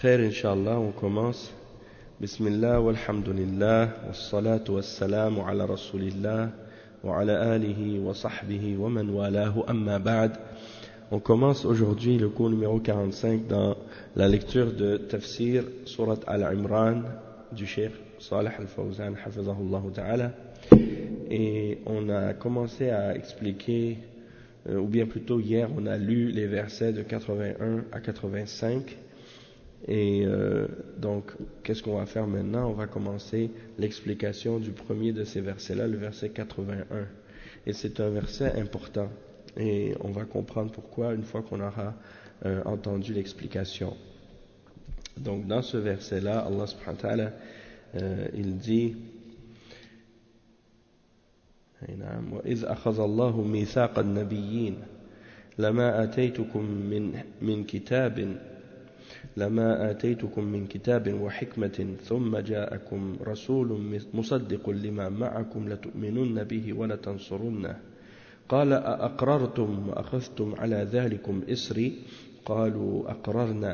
Khair, Inch'Allah, on commence. Bismillah, walhamdulillah, wassalatu wassalamu ala rasulillah, wa ala alihi wa sahbihi wa man walahu amma ba'd. On commence aujourd'hui le cours numéro 45 dans la lecture de Tafsir, Surat Al-Imran du Cheikh Salih Al-Fawzan, hafizahullah ta'ala. Et on a commencé à expliquer, ou bien plutôt hier, on a lu les versets de 81 à 85. Et donc, qu'est-ce qu'on va faire maintenant? On va commencer l'explication du premier de ces versets-là, le verset 81. Et c'est un verset important. Et on va comprendre pourquoi une fois qu'on aura entendu l'explication. Donc, dans ce verset-là, Allah subhanahu wa ta'ala, il dit وَإِذْ أَخَذَ اللَّهُ مِيثَاقَ النَّبِيِّينَ لَمَا آتيتكم من كتاب وحكمة ثم جاءكم رسول مصدق لما معكم لتؤمنن به ولتنصرنه قال أأقررتم وأخذتم على ذلكم إسري قالوا أقررنا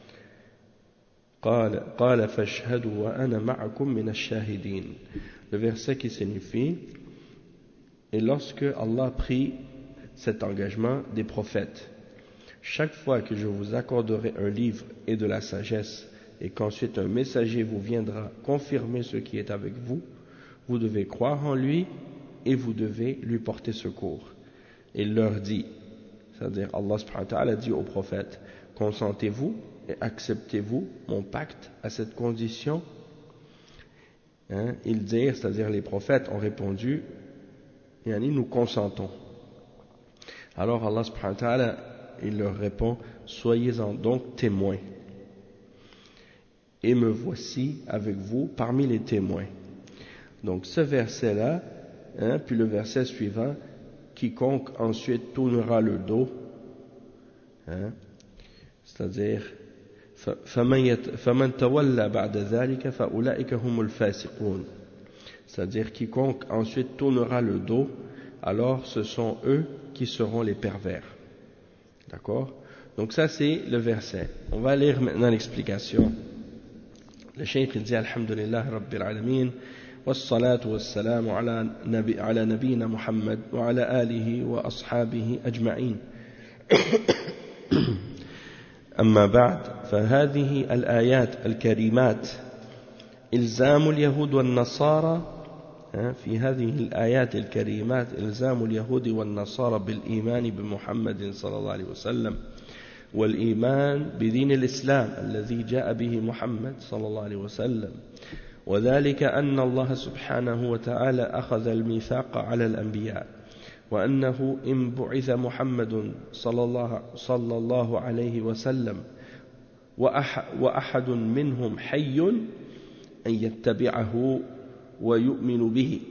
قال فاشهدوا وأنا معكم من الشاهدين. Le verset qui signifie: et lorsque Allah prit cet engagement des prophètes, chaque fois que je vous accorderai un livre et de la sagesse, et qu'ensuite un messager vous viendra confirmer ce qui est avec vous, vous devez croire en lui et vous devez lui porter secours. Il leur dit, c'est-à-dire Allah subhanahu wa ta'ala dit aux prophètes: consentez-vous et acceptez-vous mon pacte à cette condition? Ils dirent, c'est-à-dire les prophètes ont répondu, nous consentons. Alors Allah subhanahu wa ta'ala, il leur répond: soyez-en donc témoins. Et me voici avec vous parmi les témoins. Donc ce verset-là, puis le verset suivant: quiconque ensuite tournera le dos, c'est-à-dire فَمَنْ تَوَلَّى بَعْدَ ذَلِكَ فَأُولَئِكَ هُمُ الْفَاسِقُونَ, c'est-à-dire quiconque ensuite tournera le dos, alors ce sont eux qui seront les pervers. D'accord? Donc ça c'est le verset. On va lire maintenant l'explication. Le cheikh il dit: Alhamdulillah Rabbil Alamin, wassalatu wassalamu ala nabiyina Muhammad wa ala alihi wa ashabihi ajma'in. أما بعد فهذه الآيات الكريمات إلزام اليهود والنصارى في هذه الآيات الكريمات إلزام اليهود والنصارى بالإيمان بمحمد صلى الله عليه وسلم والإيمان بدين الإسلام الذي جاء به محمد صلى الله عليه وسلم، وذلك أن الله سبحانه وتعالى أخذ الميثاق على الأنبياء، وأنه إن بعث محمد صلى الله عليه وسلم وأحد منهم حي أن يتبعه ويؤمن به،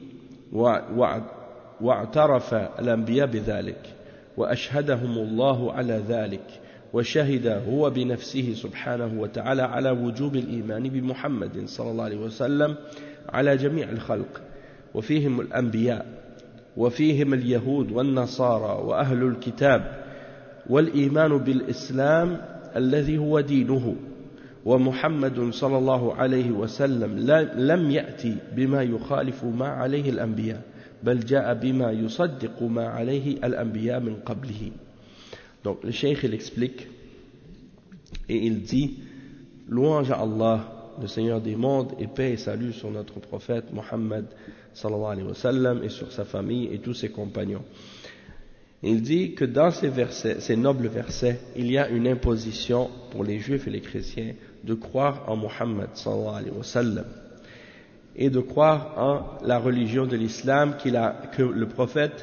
واعترف الأنبياء بذلك وأشهدهم الله على ذلك، وشهد هو بنفسه سبحانه وتعالى على وجوب الإيمان بمحمد صلى الله عليه وسلم على جميع الخلق، وفيهم الأنبياء وفيهم اليهود والنصارى وأهل الكتاب، والإيمان بالإسلام الذي هو دينه، ومحمد صلى الله عليه وسلم لم يأتي بما يخالف ما عليه الأنبياء، بل جاء بما يصدق ما عليه الأنبياء من قبله. Donc le cheikh il explique et il dit: louange à Allah, le Seigneur des mondes, et paix et salut sur notre prophète Muhammad sallallahu alayhi wa sallam et sur sa famille et tous ses compagnons. Il dit que dans ces versets, ces nobles versets, il y a une imposition pour les juifs et les chrétiens de croire en Muhammad sallallahu alayhi wa sallam et de croire en la religion de l'islam que le prophète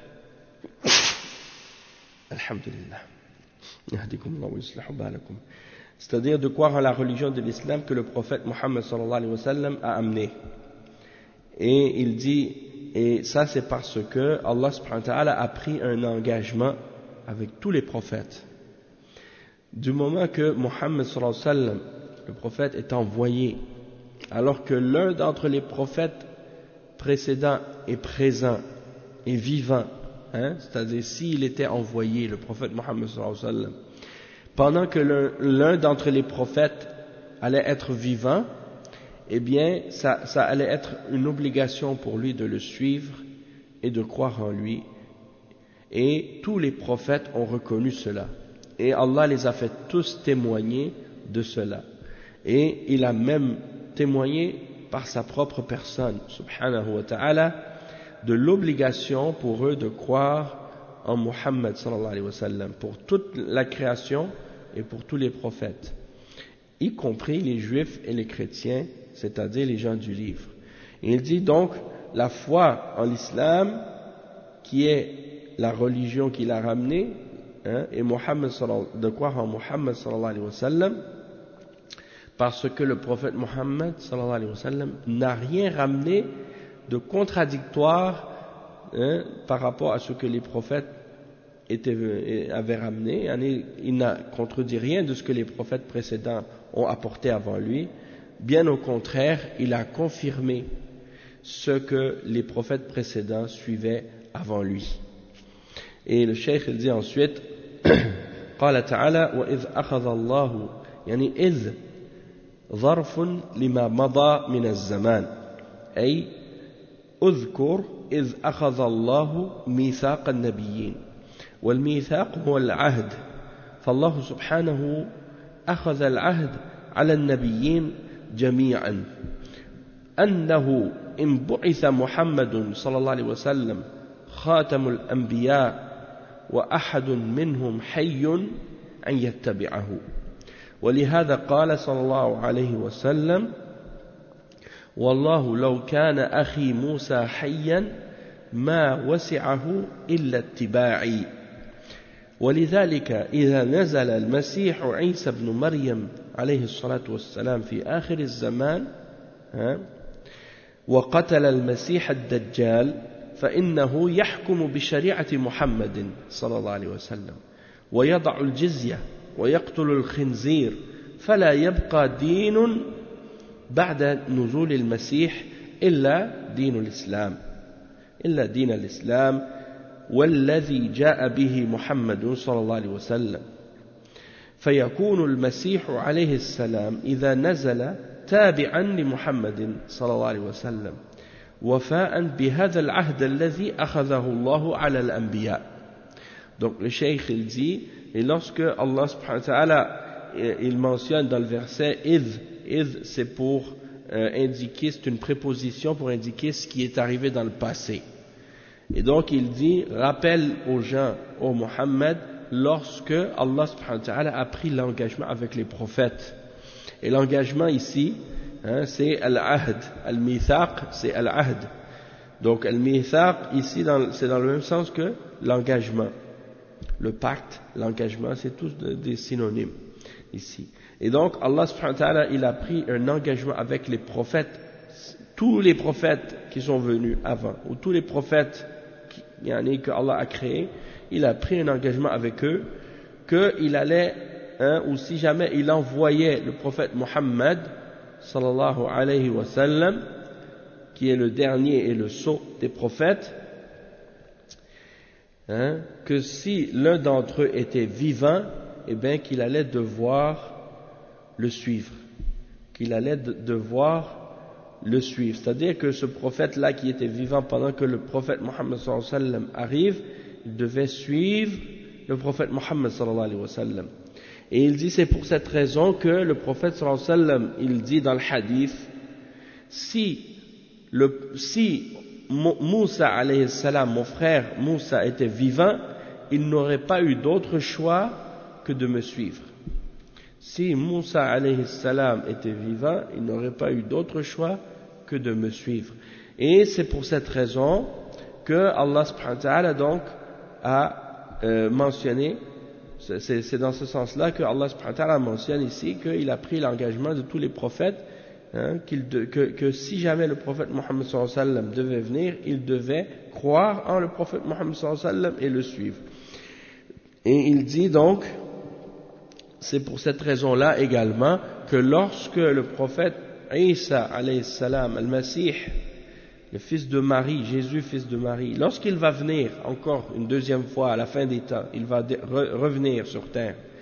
Alhamdulillah, c'est-à-dire de croire en la religion de l'islam que le prophète Muhammad sallallahu alayhi wa sallam a amené. Et il dit, et ça c'est parce que Allah subhanahu wa ta'ala a pris un engagement avec tous les prophètes. Du moment que Muhammad sallallahu alayhi wa sallam, le prophète, est envoyé, alors que l'un d'entre les prophètes précédents est présent et vivant, c'est-à-dire s'il était envoyé, le prophète Muhammad sallallahu alayhi wa sallam, pendant que l'un d'entre les prophètes allait être vivant, eh bien, ça allait être une obligation pour lui de le suivre et de croire en lui. Et tous les prophètes ont reconnu cela. Et Allah les a fait tous témoigner de cela. Et il a même témoigné par sa propre personne, subhanahu wa ta'ala, de l'obligation pour eux de croire en Muhammad sallallahu alayhi wa sallam, pour toute la création et pour tous les prophètes, y compris les juifs et les chrétiens, c'est-à-dire les gens du livre. Et il dit donc, la foi en l'islam, qui est la religion qu'il a ramenée, et de croire en Muhammad sallallahu alayhi wa sallam, parce que le prophète Muhammad sallallahu alayhi wa sallam n'a rien ramené de contradictoire par rapport à ce que les prophètes avaient ramené. Il n'a contredit rien de ce que les prophètes précédents ont apporté avant lui. Bien au contraire, il a confirmé ce que les prophètes précédents suivaient avant lui. Et le cheikh il dit ensuite قال تعالى وإذ أخذ الله يعني إذ ظرف لما مضى من الزمان أي أذكر إذ أخذ الله ميثاق النبيين والميثاق هو العهد فالله سبحانه أخذ العهد على النبيين جميعا أنه إن بعث محمد صلى الله عليه وسلم خاتم الأنبياء وأحد منهم حي أن يتبعه ولهذا قال صلى الله عليه وسلم والله لو كان أخي موسى حيا ما وسعه إلا اتباعي ولذلك إذا نزل المسيح عيسى بن مريم عليه الصلاة والسلام في آخر الزمان وقتل المسيح الدجال فإنه يحكم بشريعة محمد صلى الله عليه وسلم ويضع الجزية ويقتل الخنزير فلا يبقى دين بعد نزول المسيح إلا دين الإسلام والذي جاء به محمد صلى الله عليه وسلم فيكون المسيح عليه السلام إذا نزل تابعا لمحمد صلى الله عليه وسلم وفاء بهذا العهد الذي أخذه الله على الأنبياء. Donc le cheikh il dit, et lorsque Allah subhanahu wa ta'ala il mentionne dans le verset idh c'est pour indiquer, c'est une préposition pour indiquer ce qui est arrivé dans le passé. Et donc il dit, rappelle aux gens, ô Muhammad, lorsque Allah subhanahu wa ta'ala a pris l'engagement avec les prophètes. Et l'engagement ici, c'est al-ahd, al-mithaq, c'est al-ahd. Donc al-mithaq ici, c'est dans le même sens que l'engagement. Le pacte, l'engagement, c'est tous des synonymes ici. Et donc Allah subhanahu wa ta'ala, il a pris un engagement avec les prophètes, tous les prophètes qui sont venus avant, ou tous les prophètes que Allah a créés, il a pris un engagement avec eux, qu'il allait, ou si jamais il envoyait le prophète Muhammad, sallallahu alayhi wa sallam, qui est le dernier et le sceau des prophètes, que si l'un d'entre eux était vivant, eh bien qu'il allait devoir le suivre, c'est-à-dire que ce prophète-là qui était vivant pendant que le prophète Muhammad sallallahu alayhi wa sallam arrive, il devait suivre le prophète Muhammad sallallahu alayhi wa sallam. Et il dit, c'est pour cette raison que le prophète sallallahu alayhi wa sallam, il dit dans le hadith, si Moussa alayhi salam, mon frère Moussa était vivant, il n'aurait pas eu d'autre choix que de me suivre. Si Moussa alayhi salam était vivant, il n'aurait pas eu d'autre choix que de me suivre. Et c'est pour cette raison que Allah subhanahu wa ta'ala donc a mentionné, c'est dans ce sens-là que Allah subhanahu wa ta'ala mentionne ici qu'il a pris l'engagement de tous les prophètes, que si jamais le prophète Muhammad sallallahu alayhi wa sallam devait venir, il devait croire en le prophète Muhammad sallallahu alayhi wa sallam et le suivre. Et il dit donc, c'est pour cette raison-là également que lorsque le prophète Isa alayhi salam, al-Masih, le fils de Marie, Jésus fils de Marie, lorsqu'il va venir encore une deuxième fois à la fin des temps, il va revenir sur terre,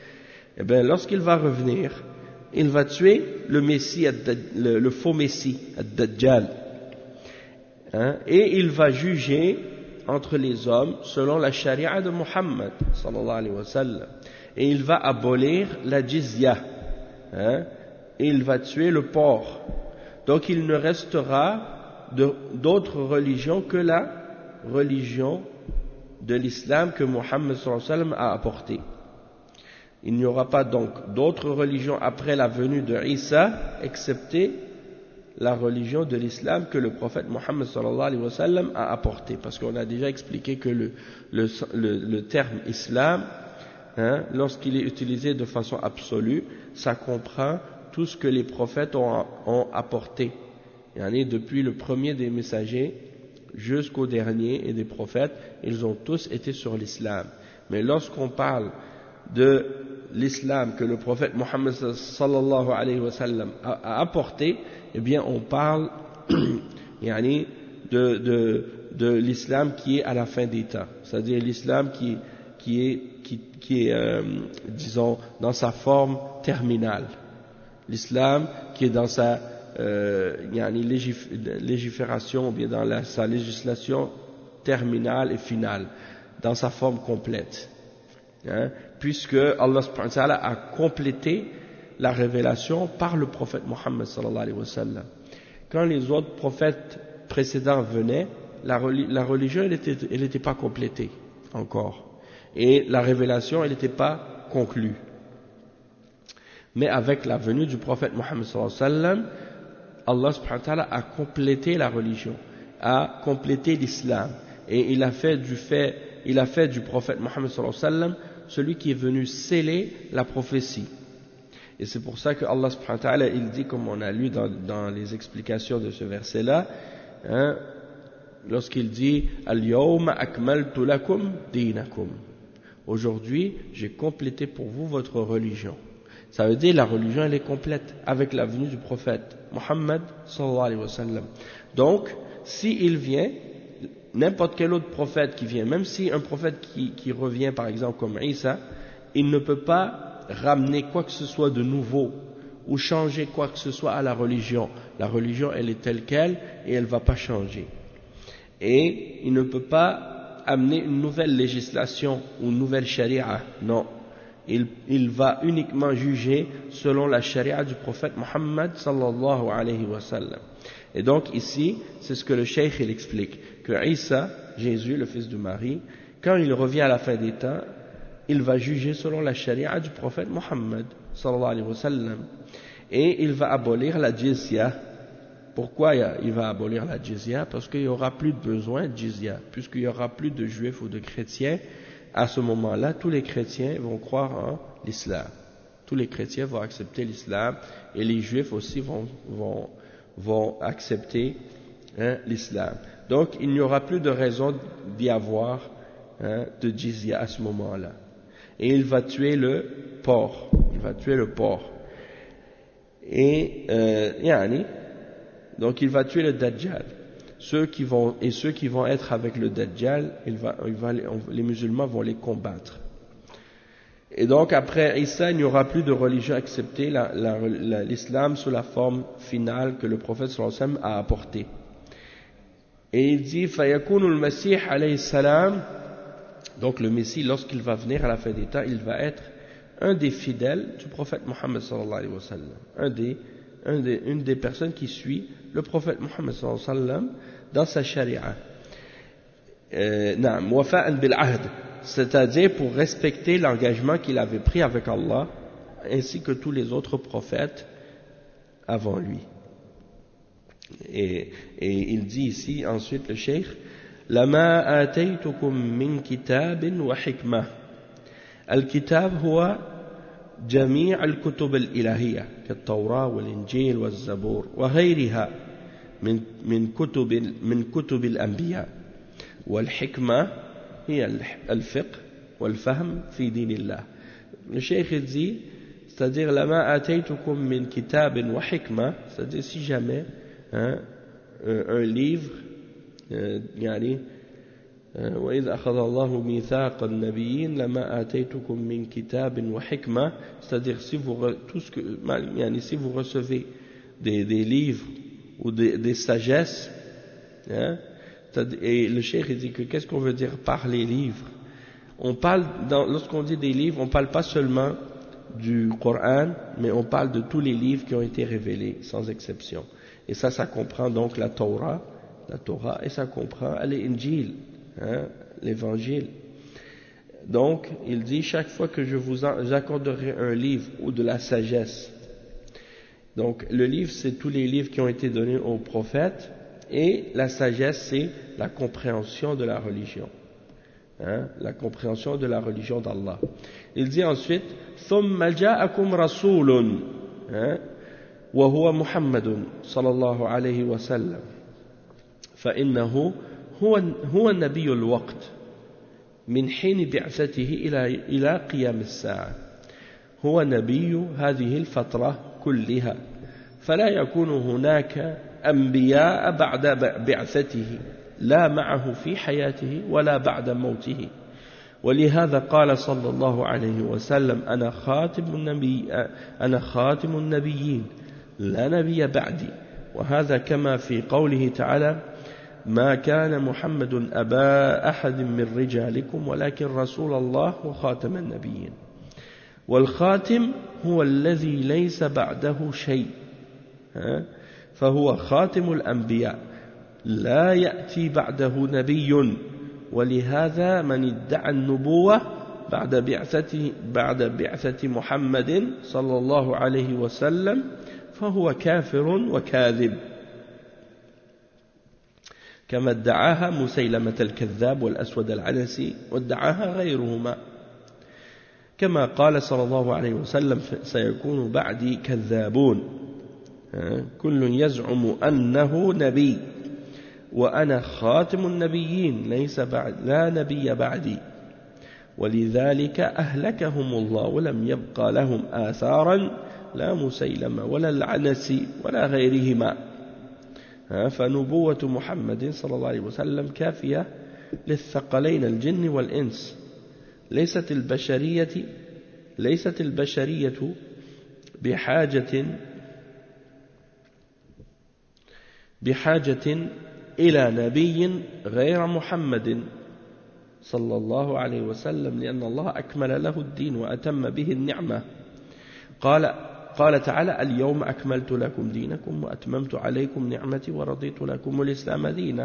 Eh bien, lorsqu'il va revenir, il va tuer le Messie, le faux Messie, Ad-Dajjal. Hein, et il va juger entre les hommes selon la charia de Muhammad, sallallahu alayhi wa sallam. Et il va abolir la jizya. Hein, et il va tuer le porc. Donc il ne restera d'autres religions que la religion de l'islam que Muhammad sallallahu alayhi wa sallam a apportée. Il n'y aura pas donc d'autres religions après la venue de Isa, excepté la religion de l'islam que le prophète Muhammad sallallahu alayhi wa sallam a apporté. Parce qu'on a déjà expliqué que le terme islam, hein, lorsqu'il est utilisé de façon absolue, ça comprend tout ce que les prophètes ont apporté. Yani depuis le premier des messagers jusqu'au dernier et des prophètes, ils ont tous été sur l'islam. Mais lorsqu'on parle de l'islam que le prophète Muhammad sallallahu alayhi wa sallam a apporté, eh bien on parle yani, de l'islam qui est à la fin des temps, c'est-à-dire l'islam qui est disons dans sa forme terminale, l'islam qui est dans sa yani, légifération ou bien dans sa législation terminale et finale, dans sa forme complète, hein, puisque Allah subhanahu wa ta'ala a complété la révélation par le prophète Muhammad sallallahu alayhi wa sallam. Quand les autres prophètes précédents venaient, la religion elle n'était pas complétée encore, et la révélation elle n'était pas conclue. Mais avec la venue du prophète Muhammad sallallahu alayhi wa sallam, Allah subhanahu wa ta'ala a complété la religion, a complété l'islam, et il a fait du prophète Muhammad sallallahu alayhi wa sallam celui qui est venu sceller la prophétie. Et c'est pour ça que Allah subhanahu wa ta'ala, il dit, comme on a lu dans les explications de ce verset-là, hein, lorsqu'il dit « Al-yawma akmaltu lakum dinakum » aujourd'hui, j'ai complété pour vous votre religion. Ça veut dire la religion, elle est complète avec la venue du prophète Muhammad sallallahu alayhi wa sallam. Donc, s'il vient, n'importe quel autre prophète qui vient, même si un prophète qui revient par exemple comme Isa, il ne peut pas ramener quoi que ce soit de nouveau ou changer quoi que ce soit à la religion. La religion elle est telle qu'elle et elle ne va pas changer. Et il ne peut pas amener une nouvelle législation ou une nouvelle charia, non. Il va uniquement juger selon la charia du prophète Muhammad sallallahu alayhi wa sallam. Et donc ici, c'est ce que le cheikh il explique, que Isa, Jésus, le fils de Marie, quand il revient à la fin des temps, il va juger selon la charia du prophète Muhammad sallallahu alayhi wa sallam, et il va abolir la jizya. Pourquoi il va abolir la jizya? Parce qu'il n'y aura plus de besoin de jizya, puisqu'il n'y aura plus de juifs ou de chrétiens. À ce moment-là, tous les chrétiens vont croire en l'islam. Tous les chrétiens vont accepter l'islam, et les juifs aussi vont accepter l'islam. Donc il n'y aura plus de raison d'y avoir de jizya à ce moment-là. Et il va tuer le porc. Et donc il va tuer le Dajjal. Ceux qui vont être avec le Dajjal, les musulmans vont les combattre. Et donc après Isa, il n'y aura plus de religion acceptée, l'islam sous la forme finale que le prophète sallallahu alayhi wa sallam a apportée. Et il dit فَيَكُونُ الْمَسِيحِ عَلَيْهِ السَّلَامِ. Donc le Messie, lorsqu'il va venir à la fin des temps, il va être un des fidèles du prophète Muhammad sallallahu alayhi wa sallam, une des personnes qui suit le prophète Muhammad sallallahu alayhi wa sallam dans sa charia. وَفَاءً بِالْعَهْدِ, c'est-à-dire pour respecter l'engagement qu'il avait pris avec Allah ainsi que tous les autres prophètes avant lui. Et il dit ici ensuite le cheikh لما آتيتكم من كتاب وحكمة. الكتاب هو جميع الكتب الإلهية كالتوراة والإنجيل والزبور وغيرها من كتب الأنبياء. والحكمة هي الفقه والفهم في دين الله. Le cheikh dit, c'est-à-dire لما آتيتكم من كتاب وحكمة, c'est-à-dire si jamais un livre وإذ أخذ الله ميثاق النبيين لما آتيتكم من كتاب وحكمة, c'est-à-dire si vous recevez des livres ou des sagesses, hein, et le cheikh dit que qu'est-ce qu'on veut dire par les livres? On parle, lorsqu'on dit des livres, on ne parle pas seulement du Coran, mais on parle de tous les livres qui ont été révélés, sans exception. Et ça comprend donc la Torah, et ça comprend l'Injil, hein, l'évangile. Donc, il dit, chaque fois que j'accorderai un livre ou de la sagesse, donc le livre, c'est tous les livres qui ont été donnés aux prophètes, et la sagesse, c'est la compréhension de la religion. Hein, la compréhension de la religion d'Allah. Il dit ensuite ثم جاءكم رسول وهو محمد صلى الله عليه وسلم فإنه هو النبي الوقت من حين بعثته إلى قيام الساعة هو نبي هذه الفترة كلها فلا يكون هناك أنبياء بعد بعثته لا معه في حياته ولا بعد موته ولهذا قال صلى الله عليه وسلم أنا خاتم النبيين لا نبي بعدي وهذا كما في قوله تعالى ما كان محمد أبا أحد من رجالكم ولكن رسول الله وخاتم النبيين والخاتم هو الذي ليس بعده شيء فهو خاتم الأنبياء لا يأتي بعده نبي ولهذا من ادعى النبوة بعد بعثة محمد صلى الله عليه وسلم فهو كافر وكاذب كما ادعاها مسيلمة الكذاب والأسود العنسي وادعاها غيرهما كما قال صلى الله عليه وسلم سيكون بعدي كذابون كل يزعم أنه نبي وأنا خاتم النبيين لا نبي بعدي ولذلك أهلكهم الله ولم يبقى لهم آثارا لا مسيلمة ولا العنسي ولا غيرهما فنبوة محمد صلى الله عليه وسلم كافية للثقلين الجن والإنس ليست البشرية بحاجة إلى نبي غير محمد صلى الله عليه وسلم لأن الله أكمل له الدين وأتم به النعمة قال تعالى اليوم أكملت لكم دينكم وأتممت عليكم نعمتي ورضيت لكم الإسلام دينا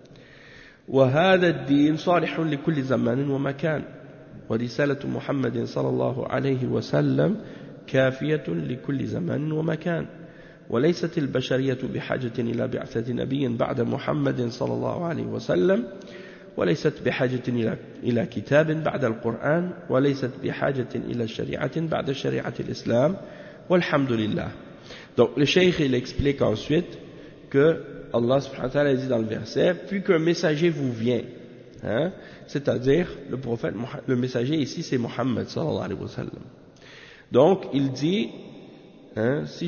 وهذا الدين صالح لكل زمان ومكان ورسالة محمد صلى الله عليه وسلم كافية لكل زمان ومكان وليست البشرية بحاجة إلى بعثة نبي بعد محمد صلى الله عليه وسلم وليست بحاجة إلى كتاب بعد القرآن وليست بحاجة إلى شريعة بعد شريعة الإسلام والحمد لله. Donc le cheikh il explique ensuite que Allah subhanahu wa ta'ala dit dans le verset puis qu'un messager vous vient, hein, c'est-à-dire le prophète, le messager ici c'est Muhammad sallallahu alayhi wa sallam. Donc il dit hein, si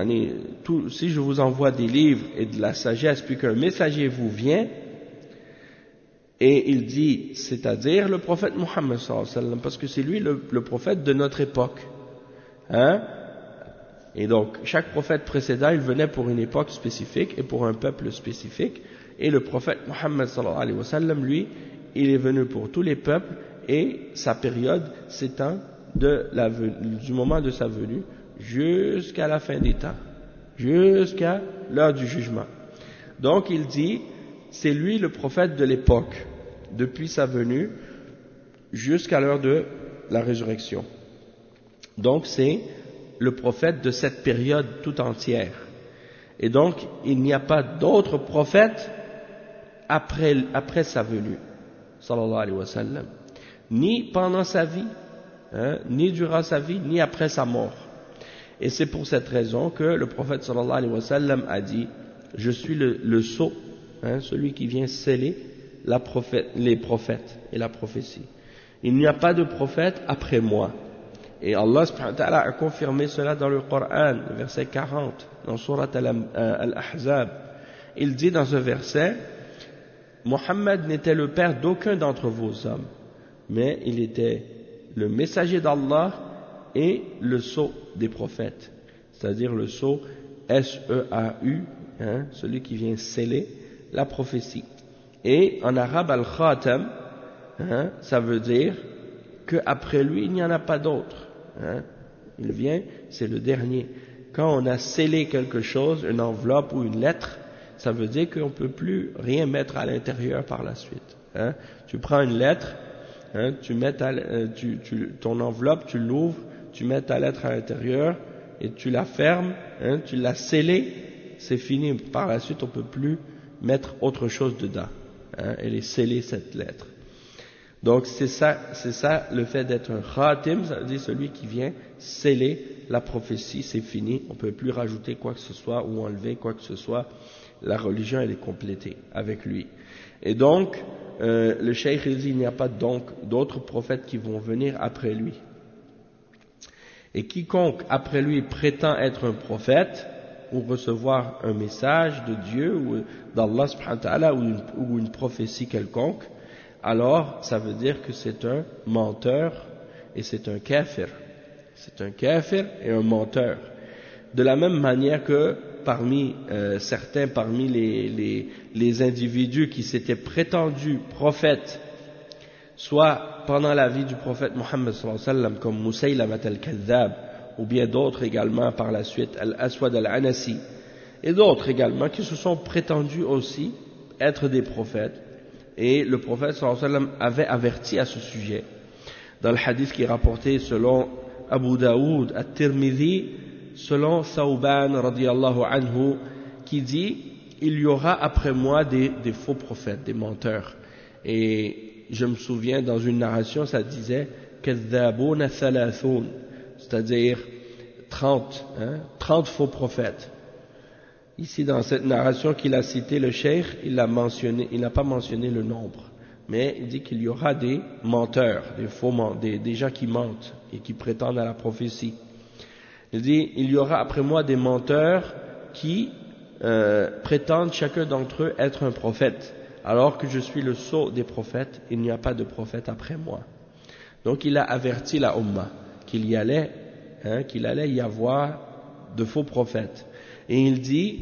je vous envoie des livres et de la sagesse puis qu'un messager vous vient, et il dit c'est-à-dire le prophète Muhammad sallallahu alayhi wa sallam parce que c'est lui le prophète de notre époque, hein. Et donc chaque prophète précédent il venait pour une époque spécifique et pour un peuple spécifique, et le prophète Muhammad sallallahu alayhi wa sallam lui il est venu pour tous les peuples et sa période s'étend du moment de sa venue jusqu'à la fin des temps, jusqu'à l'heure du jugement. Donc il dit c'est lui le prophète de l'époque depuis sa venue jusqu'à l'heure de la résurrection. Donc c'est le prophète de cette période tout entière. Et donc il n'y a pas d'autre prophète après sa venue sallallahu alayhi wa sallam, ni pendant sa vie, hein, ni durant sa vie, ni après sa mort. Et c'est pour cette raison que le prophète sallallahu alayhi wa sallam a dit je suis le sceau, hein, celui qui vient sceller les prophètes et la prophétie. Il n'y a pas de prophète après moi. Et Allah subhanahu wa ta'ala a confirmé cela dans le Coran, le verset 40, dans Surat Al-Ahzab. Il dit dans ce verset Mohammed n'était le père d'aucun d'entre vos hommes, mais il était le messager d'Allah et le sceau des prophètes, c'est-à-dire le sceau S-E-A-U, celui qui vient sceller la prophétie. Et en arabe, al-Khatam, ça veut dire qu'après lui, il n'y en a pas d'autre. Il vient, c'est le dernier. Quand on a scellé quelque chose, une enveloppe ou une lettre, ça veut dire qu'on ne peut plus rien mettre à l'intérieur par la suite. Tu prends une lettre, tu mets ton enveloppe, tu l'ouvres, tu mets ta lettre à l'intérieur et tu la fermes, tu l'as scellée, c'est fini. Par la suite, on ne peut plus mettre autre chose dedans. Elle est scellée, cette lettre. Donc c'est ça le fait d'être un khatim, ça veut dire celui qui vient sceller la prophétie, c'est fini, on ne peut plus rajouter quoi que ce soit ou enlever quoi que ce soit, la religion elle est complétée avec lui. Et donc, le cheikh il dit il n'y a pas donc d'autres prophètes qui vont venir après lui. Et quiconque après lui prétend être un prophète ou recevoir un message de Dieu ou d'Allah subhanahu wa ta'ala ou une prophétie quelconque, alors ça veut dire que c'est un menteur et c'est un kafir. C'est un kafir et un menteur. De la même manière que parmi certains, parmi les individus qui s'étaient prétendus prophètes, soit pendant la vie du prophète Mohammed sallallahu alayhi wa sallam, comme Musaylamat al-Kadhab, ou bien d'autres également par la suite, Al-Aswad al-Anasi, et d'autres également qui se sont prétendus aussi être des prophètes. Et le prophète sallallahu alayhi wa sallam avait averti à ce sujet. Dans le hadith qui est rapporté selon Abu Daoud, At-Tirmidhi, selon Thawban radiyallahu anhu, qui dit il y aura après moi des faux prophètes, des menteurs. Et je me souviens dans une narration, ça disait Kadhabuna Thalathun, c'est-à-dire 30 faux prophètes. Ici, dans cette narration qu'il a citée, le cheikh, il n'a pas mentionné le nombre, mais il dit qu'il y aura des menteurs, des gens qui mentent et qui prétendent à la prophétie. Il dit, il y aura après moi des menteurs qui prétendent chacun d'entre eux être un prophète, alors que je suis le sceau des prophètes, il n'y a pas de prophète après moi. Donc il a averti la Ummah qu'il allait y avoir de faux prophètes. Et il dit,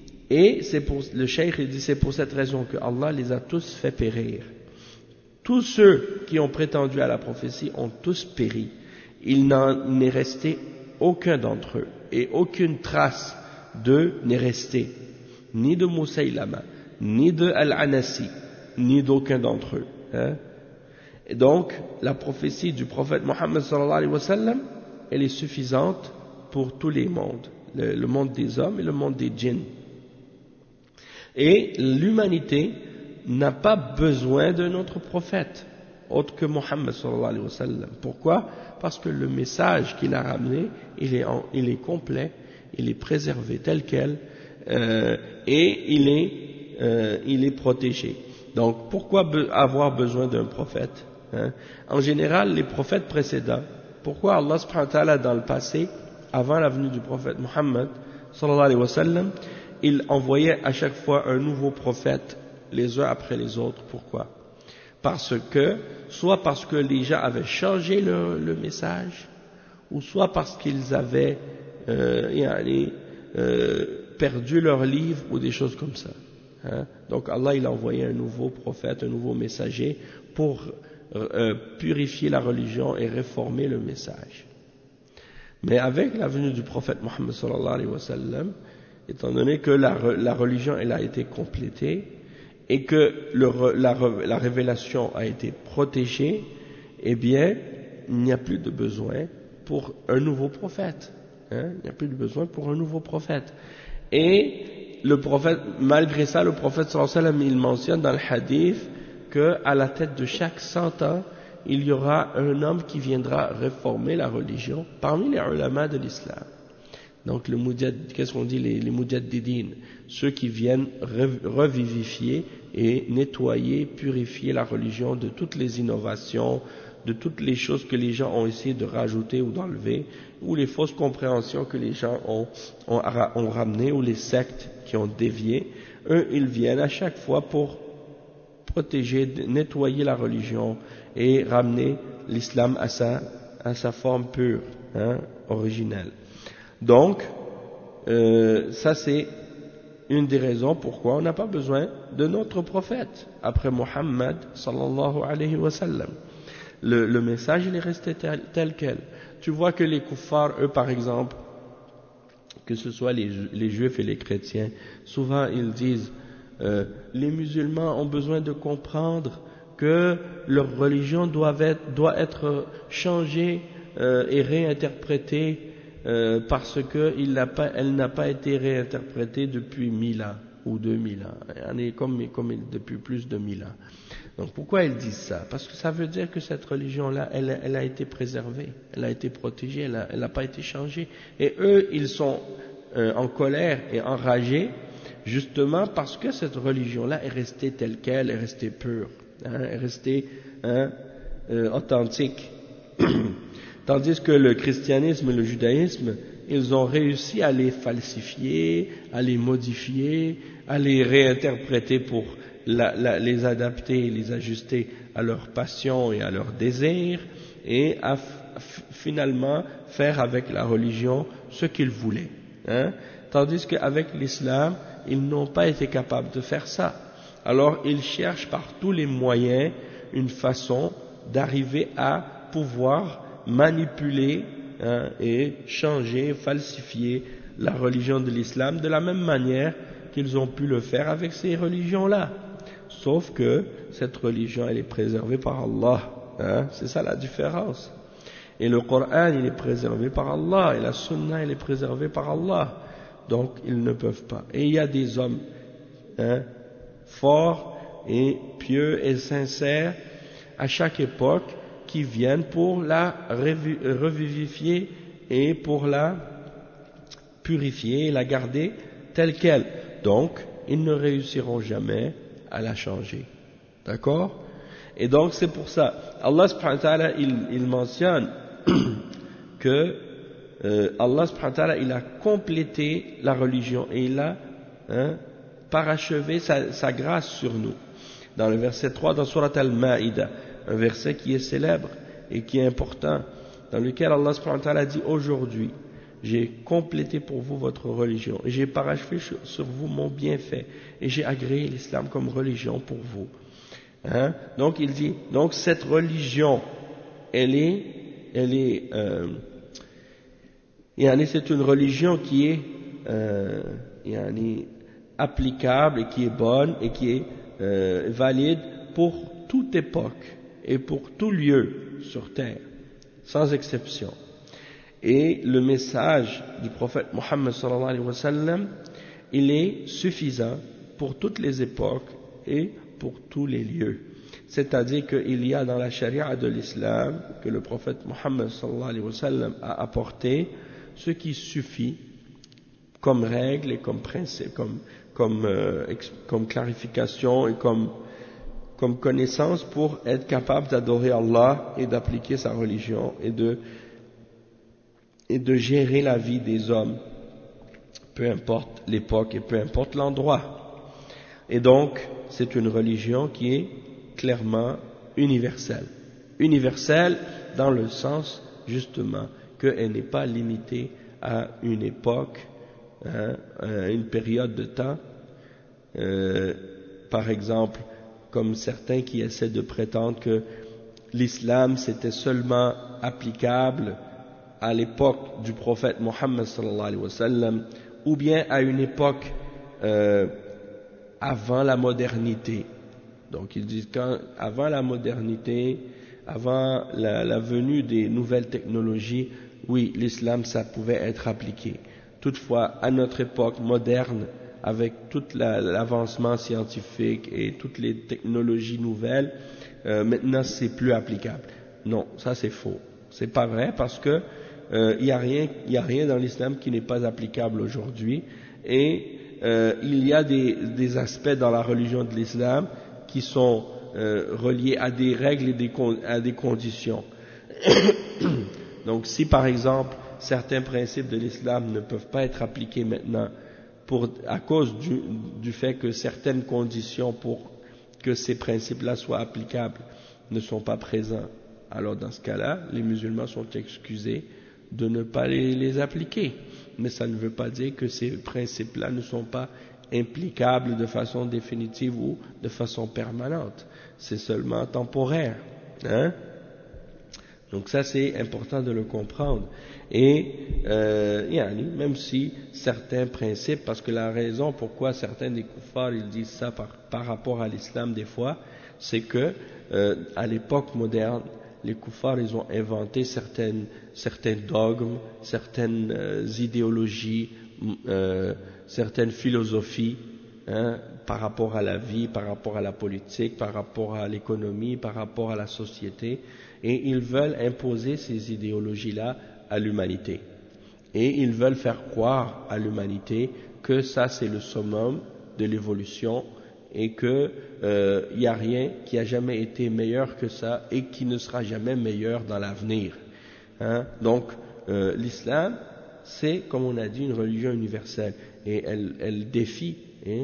le cheikh il dit, c'est pour cette raison que Allah les a tous fait périr. Tous ceux qui ont prétendu à la prophétie ont tous péri. Il n'en est resté aucun d'entre eux, et aucune trace d'eux n'est restée, ni de Musaylama, ni de Al-Anasi, ni d'aucun d'entre eux. Et donc, la prophétie du prophète Mohammed sallallahu alayhi wa sallam, elle est suffisante pour tous les mondes. Le monde des hommes et le monde des djinns. Et l'humanité n'a pas besoin d'un autre prophète, autre que Mohammed sallallahu alayhi wa sallam. Pourquoi? Parce que le message qu'il a ramené, il est complet, il est préservé tel quel, et il est protégé. Donc, pourquoi avoir besoin d'un prophète? En général, les prophètes précédents, pourquoi Allah subhanahu wa ta'ala dans le passé, avant la venue du prophète Mohammed sallallahu alayhi wa sallam, il envoyait à chaque fois un nouveau prophète les uns après les autres. Pourquoi? Soit parce que les gens avaient changé le message, ou soit parce qu'ils avaient perdu leur livre, ou des choses comme ça. Donc Allah il a envoyé un nouveau prophète, un nouveau messager pour purifier la religion et réformer le message. Mais avec la venue du prophète Mohammed sallallahu alayhi wa sallam, étant donné que la religion elle a été complétée et que la révélation a été protégée, eh bien, il n'y a plus de besoin pour un nouveau prophète. Il n'y a plus de besoin pour un nouveau prophète. Et le prophète, malgré ça, le prophète sallallahu alayhi wa sallam, il mentionne dans le hadith qu'à la tête de chaque 100 ans, il y aura un homme qui viendra réformer la religion parmi les ulama de l'islam. Donc qu'est-ce qu'on dit, les mujaddidin, ceux qui viennent revivifier et nettoyer, purifier la religion de toutes les innovations, de toutes les choses que les gens ont essayé de rajouter ou d'enlever, ou les fausses compréhensions que les gens ont ramenées, ou les sectes qui ont dévié. Eux, ils viennent à chaque fois pour protéger, nettoyer la religion et ramener l'islam à sa forme pure, originelle. Donc, ça c'est une des raisons pourquoi on n'a pas besoin de notre prophète après Muhammad sallallahu alayhi wa sallam. Le message il est resté tel quel. Tu vois que les kuffars, eux par exemple, que ce soit les juifs et les chrétiens, souvent ils disent les musulmans ont besoin de comprendre que leur religion doit être changée et réinterprétée parce qu'elle n'a pas été réinterprétée depuis 1000 ans ou 2000 ans, comme depuis plus de 1000 ans. Donc pourquoi ils disent ça? Parce que ça veut dire que cette religion-là, elle a été préservée, elle a été protégée, elle n'a pas été changée. Et eux, ils sont en colère et enragés, justement parce que cette religion-là est restée telle qu'elle, est restée pure, est restée authentique. Tandis que le christianisme et le judaïsme, ils ont réussi à les falsifier, à les modifier, à les réinterpréter pour les adapter, les ajuster à leurs passions et à leurs désirs, et à finalement faire avec la religion ce qu'ils voulaient. Tandis qu'avec l'islam, ils n'ont pas été capables de faire ça. Alors ils cherchent par tous les moyens une façon d'arriver à pouvoir manipuler et changer, falsifier la religion de l'islam de la même manière qu'ils ont pu le faire avec ces religions-là. Sauf que cette religion, elle est préservée par Allah. C'est ça la différence. Et le Coran, il est préservé par Allah. Et la Sunna, elle est préservée par Allah. Donc, ils ne peuvent pas. Et il y a des hommes forts et pieux et sincères à chaque époque qui viennent pour la revivifier et pour la purifier et la garder telle qu'elle. Donc, ils ne réussiront jamais à la changer. D'accord? Et donc, c'est pour ça. Allah subhanahu wa ta'ala, il mentionne que Allah subhanahu wa ta'ala, il a complété la religion et il a parachevé sa grâce sur nous. Dans le verset 3 dans Surat Al-Ma'ida, un verset qui est célèbre et qui est important, dans lequel Allah subhanahu wa ta'ala dit: aujourd'hui, j'ai complété pour vous votre religion et j'ai parachevé sur vous mon bienfait et j'ai agréé l'islam comme religion pour vous. Donc il dit, donc cette religion, c'est une religion qui est applicable et qui est bonne et qui est valide pour toute époque et pour tout lieu sur terre, sans exception. Et le message du prophète Mohammed sallallahu alayhi wa sallam, il est suffisant pour toutes les époques et pour tous les lieux. C'est-à-dire qu'il y a dans la charia de l'islam que le prophète Mohammed sallallahu alayhi wa sallam a apporté ce qui suffit comme règle et comme principe, comme clarification et comme connaissance pour être capable d'adorer Allah et d'appliquer sa religion et de gérer la vie des hommes, peu importe l'époque et peu importe l'endroit. Et donc, c'est une religion qui est clairement universelle. Universelle dans le sens, justement, qu'elle n'est pas limitée à une époque, à une période de temps. Par exemple, comme certains qui essaient de prétendre que l'islam c'était seulement applicable à l'époque du prophète Mohammed sallallahu alayhi wa sallam, ou bien à une époque avant la modernité. Donc ils disent qu'avant la modernité, avant la venue des nouvelles technologies, oui, l'islam ça pouvait être appliqué. Toutefois, à notre époque moderne, avec tout l'avancement scientifique et toutes les technologies nouvelles, maintenant c'est plus applicable. Non, ça c'est faux. C'est pas vrai parce que il y a rien dans l'islam qui n'est pas applicable aujourd'hui, et il y a des aspects dans la religion de l'islam qui sont reliés à des règles et à des conditions. Donc si par exemple certains principes de l'islam ne peuvent pas être appliqués maintenant à cause du fait que certaines conditions pour que ces principes-là soient applicables ne sont pas présents, alors dans ce cas-là, les musulmans sont excusés de ne pas les appliquer. Mais ça ne veut pas dire que ces principes-là ne sont pas implicables de façon définitive ou de façon permanente. C'est seulement temporaire. Hein? Donc ça, c'est important de le comprendre. Et même si certains principes, parce que la raison pourquoi certains des koufars ils disent ça par rapport à l'islam des fois, c'est que à l'époque moderne, les koufars ils ont inventé certains dogmes, certaines idéologies, certaines philosophies, hein, par rapport à la vie, par rapport à la politique, par rapport à l'économie, par rapport à la société, et ils veulent imposer ces idéologies-là à l'humanité. Et ils veulent faire croire à l'humanité que ça c'est le summum de l'évolution et que il n'y a rien qui a jamais été meilleur que ça et qui ne sera jamais meilleur dans l'avenir. Hein? Donc l'islam, c'est, comme on a dit, une religion universelle et elle défie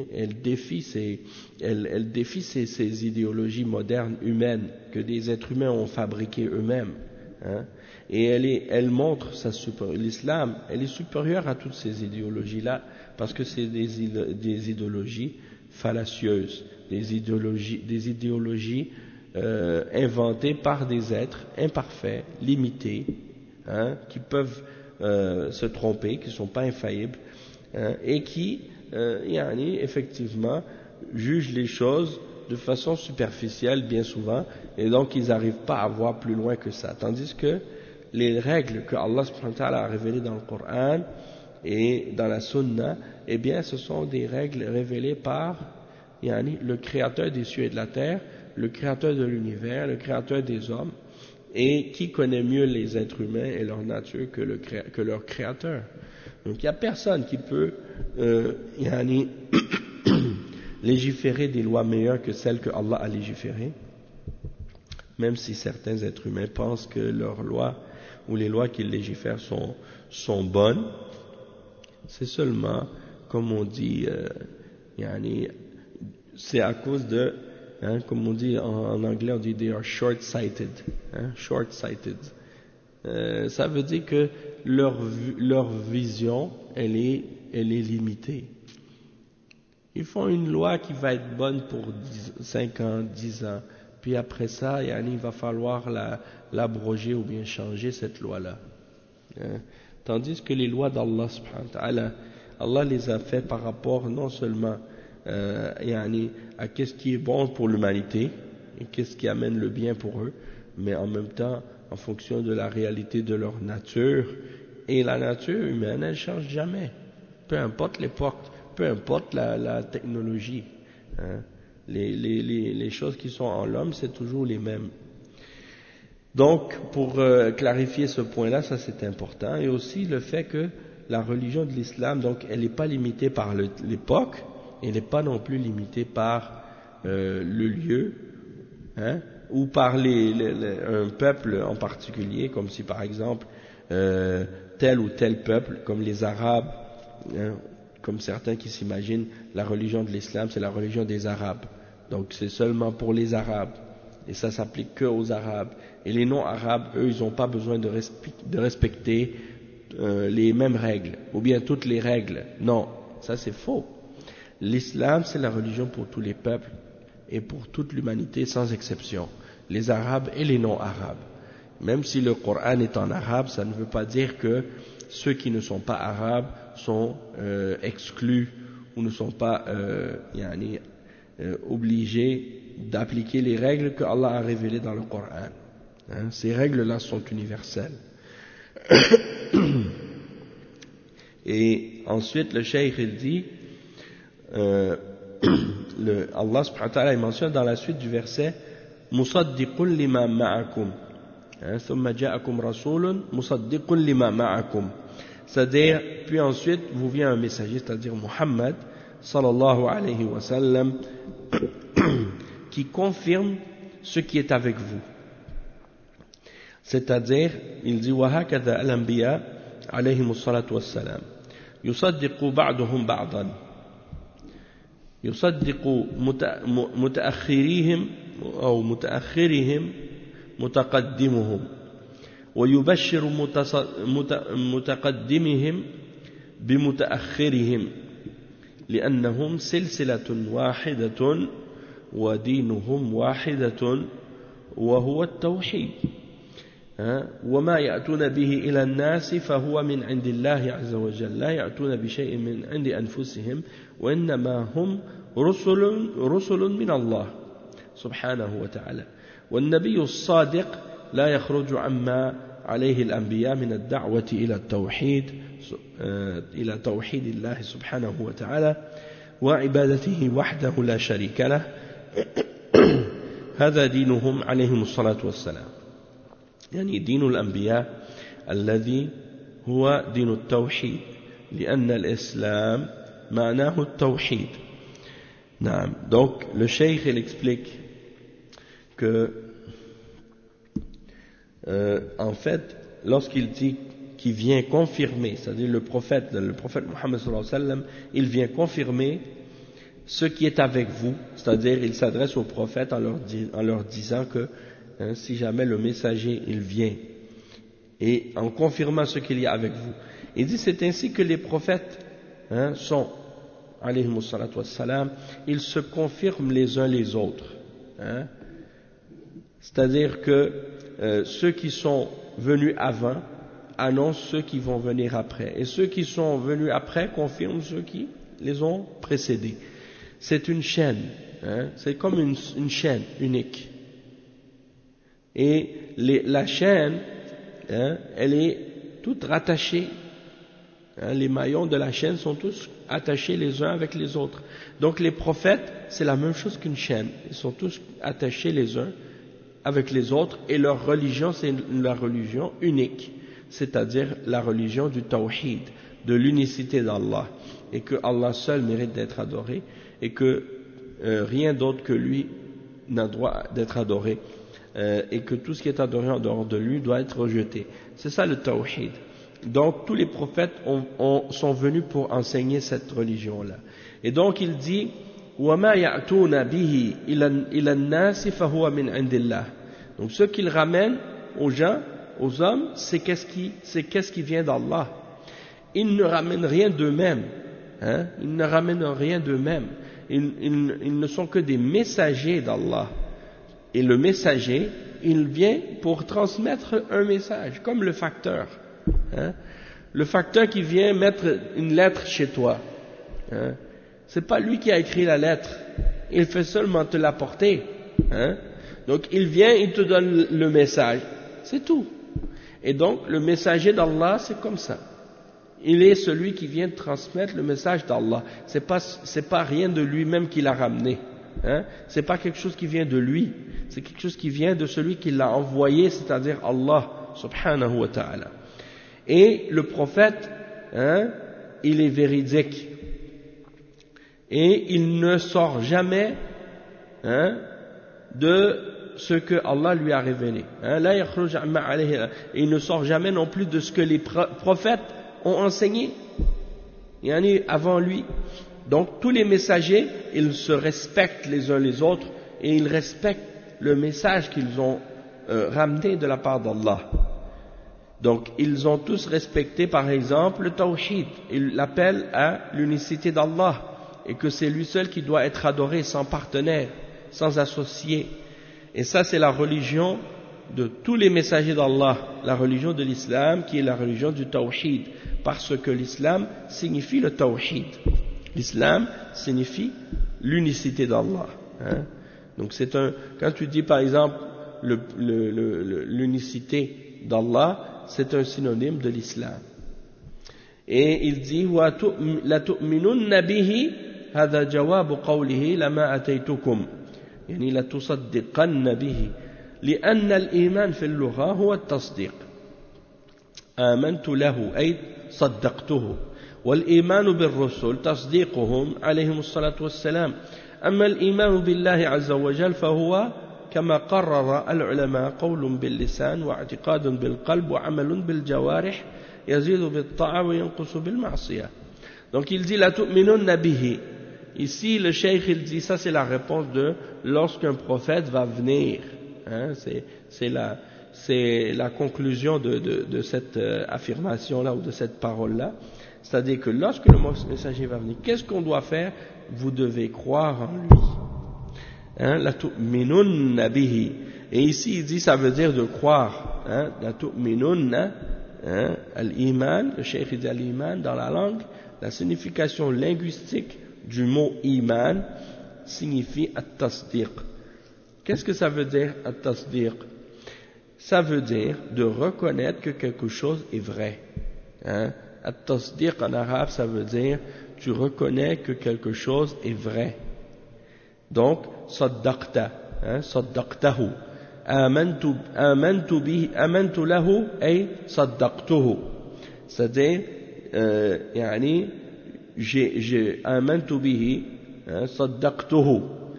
ces idéologies modernes humaines que des êtres humains ont fabriquées eux-mêmes. Hein? Et elle montre l'islam, elle est supérieure à toutes ces idéologies-là parce que c'est des idéologies fallacieuses, des idéologies inventées par des êtres imparfaits, limités, hein, qui peuvent se tromper, qui ne sont pas infaillibles, hein, et qui, effectivement, jugent les choses de façon superficielle bien souvent, et donc ils n'arrivent pas à voir plus loin que ça. Tandis que les règles que Allah subhanahu wa ta'ala a révélées dans le Coran et dans la Sunna, eh bien ce sont des règles révélées par le créateur des cieux et de la terre, le créateur de l'univers, le créateur des hommes, et qui connaît mieux les êtres humains et leur nature que leur créateur. Donc il n'y a personne qui peut légiférer des lois meilleures que celles que Allah a légiférées, même si certains êtres humains pensent que leurs lois ou les lois qu'ils légifèrent sont bonnes. C'est seulement, comme on dit, c'est à cause de, comme on dit en anglais, on dit they are short-sighted. Short-sighted. Ça veut dire que leur vision, elle est limitée. Ils font une loi qui va être bonne pour 5 ans, 10 ans, puis après ça, il va falloir l'abroger ou bien changer cette loi-là. Tandis que les lois d'Allah subhanahu wa ta'ala, Allah les a fait par rapport non seulement à qu'est-ce qui est bon pour l'humanité et qu'est-ce qui amène le bien pour eux, mais en même temps en fonction de la réalité de leur nature. Et la nature humaine, elle ne change jamais, peu importe l'époque, peu importe la technologie. Les choses qui sont en l'homme, c'est toujours les mêmes. Donc, pour clarifier ce point-là, ça c'est important, et aussi le fait que la religion de l'islam, donc, elle n'est pas limitée par l'époque, elle n'est pas non plus limitée par le lieu, ou par un peuple en particulier, comme si par exemple tel ou tel peuple, comme les Arabes, comme certains qui s'imaginent la religion de l'islam, c'est la religion des Arabes. Donc c'est seulement pour les Arabes, et ça s'applique que aux Arabes. Et les non-Arabes, eux, ils n'ont pas besoin de respecter les mêmes règles, ou bien toutes les règles. Non, ça c'est faux. L'islam, c'est la religion pour tous les peuples et pour toute l'humanité sans exception, les Arabes et les non-Arabes. Même si le Coran est en arabe, ça ne veut pas dire que ceux qui ne sont pas arabes sont exclus ou ne sont pas obligés d'appliquer les règles que Allah a révélées dans le Coran. Ces règles-là sont universelles. Et ensuite, le cheikh il dit, Allah subhanahu wa ta'ala mentionne dans la suite du verset, musaddiqun lima ma'akum, thumma ja'akum rasulun musaddiqun lima ma'akum. C'est-à-dire, puis ensuite vous vient un messager, c'est-à-dire Muhammad sallallahu alayhi wa sallam, qui confirme ce qui est avec vous. C'est-à-dire, il dit وهكذا الأنبياء عليهم الصلاة والسلام يصدق بعضهم بعضا. يصدق متأخريهم أو متأخرهم متقدمهم ويبشر متقدمهم بمتأخرهم لأنهم سلسلة واحدة ودينهم واحدة وهو التوحيد وما يأتون به إلى الناس فهو من عند الله عز وجل لا يأتون بشيء من عند أنفسهم وإنما هم رسل من الله سبحانه وتعالى والنبي الصادق لا يخرج عما عليه الأنبياء من الدعوة إلى توحيد الله سبحانه وتعالى وعبادته وحده لا شريك له هذا دينهم عليهم الصلاة والسلام يعني دين الأنبياء الذي هو دين التوحيد لأن الإسلام معناه التوحيد نعم donc le cheikh il explique que en fait lorsqu'il dit qu'il vient confirmer c'est-à-dire le prophète Mohammed sallallahu alayhi wa sallam il vient confirmer ce qui est avec vous c'est-à-dire il s'adresse aux prophètes en leur disant que si jamais le messager il vient et en confirmant ce qu'il y a avec vous il dit c'est ainsi que les prophètes sont alayhimus salatu wassalam ils se confirment les uns les autres c'est-à-dire que ceux qui sont venus avant annoncent ceux qui vont venir après et ceux qui sont venus après confirment ceux qui les ont précédés c'est une chaîne c'est comme une chaîne unique et la chaîne elle est toute rattachée les maillons de la chaîne sont tous attachés les uns avec les autres donc les prophètes c'est la même chose qu'une chaîne ils sont tous attachés les uns avec les autres et leur religion c'est la religion unique c'est-à-dire la religion du tawhid de l'unicité d'Allah et que Allah seul mérite d'être adoré et que rien d'autre que lui n'a droit d'être adoré et que tout ce qui est adoré en dehors de lui doit être rejeté c'est ça le tawhid donc tous les prophètes sont venus pour enseigner cette religion là et donc il dit وَمَا يَأْتُونَ بِهِ إِلَى النَّاسِ فَهُوَ مِنْ عِنْدِ اللَّهِ donc ce qu'il ramène aux gens aux hommes c'est qu'est-ce qui vient d'Allah ils ne ramènent rien d'eux-mêmes ils ne ramènent rien d'eux-mêmes ils ne sont que des messagers d'Allah et le messager il vient pour transmettre un message comme le facteur le facteur qui vient mettre une lettre chez toi c'est pas lui qui a écrit la lettre il fait seulement te l'apporter donc il vient il te donne le message c'est tout et donc le messager d'Allah c'est comme ça il est celui qui vient transmettre le message d'Allah c'est pas rien de lui-même qui l'a ramené c'est pas quelque chose qui vient de lui c'est quelque chose qui vient de celui qui l'a envoyé c'est-à-dire Allah subhanahu wa ta'ala et le prophète il est véridique et il ne sort jamais de ce que Allah lui a révélé il ne sort jamais non plus de ce que les prophètes ont enseigné avant lui donc tous les messagers ils se respectent les uns les autres et ils respectent le message qu'ils ont ramené de la part d'Allah donc ils ont tous respecté par exemple le tawhid ils l'appellent à l'unicité d'Allah et que c'est lui seul qui doit être adoré sans partenaire sans associé et ça c'est la religion de tous les messagers d'Allah la religion de l'islam qui est la religion du tawhid parce que l'islam signifie le tawhid l'islam signifie l'unicité d'Allah donc quand tu dis par exemple l'unicité d'Allah c'est un synonyme de l'islam et il dit la tu'minunna bihi هذا جواب قوله لما أتيتكم يعني لا تصدقن به لأن الإيمان في اللغة هو التصديق آمنت له أي صدقته والإيمان بالرسل تصديقهم عليهم الصلاة والسلام أما الإيمان بالله عز وجل فهو كما قرر العلماء قول باللسان واعتقاد بالقلب وعمل بالجوارح يزيد بالطاعة وينقص بالمعصية donc il dit la tu'minunna bihi Ici, le cheikh, il dit, ça c'est la réponse de lorsqu'un prophète va venir. Hein, c'est la conclusion de cette affirmation-là ou de cette parole-là. C'est-à-dire que lorsque le messager va venir, qu'est-ce qu'on doit faire? Vous devez croire en lui. Hein, la tu'minunna bihi. Et ici, il dit, ça veut dire de croire. Hein, la tu'minunna, hein, al-iman, le cheikh dit al-iman dans la langue, la signification linguistique du mot iman signifie at-tasdiq. Qu'est-ce que ça veut dire at-tasdiq? Ça veut dire de reconnaître que quelque chose est vrai. Hein? At-tasdiq en arabe, ça veut dire tu reconnais que quelque chose est vrai. Donc, saddaqta, hein? Saddaqtahu. Amantu lahu ay saddaqtuhu. C'est-à-dire, yani, j'ai amantu bihi, saddaqtuhu.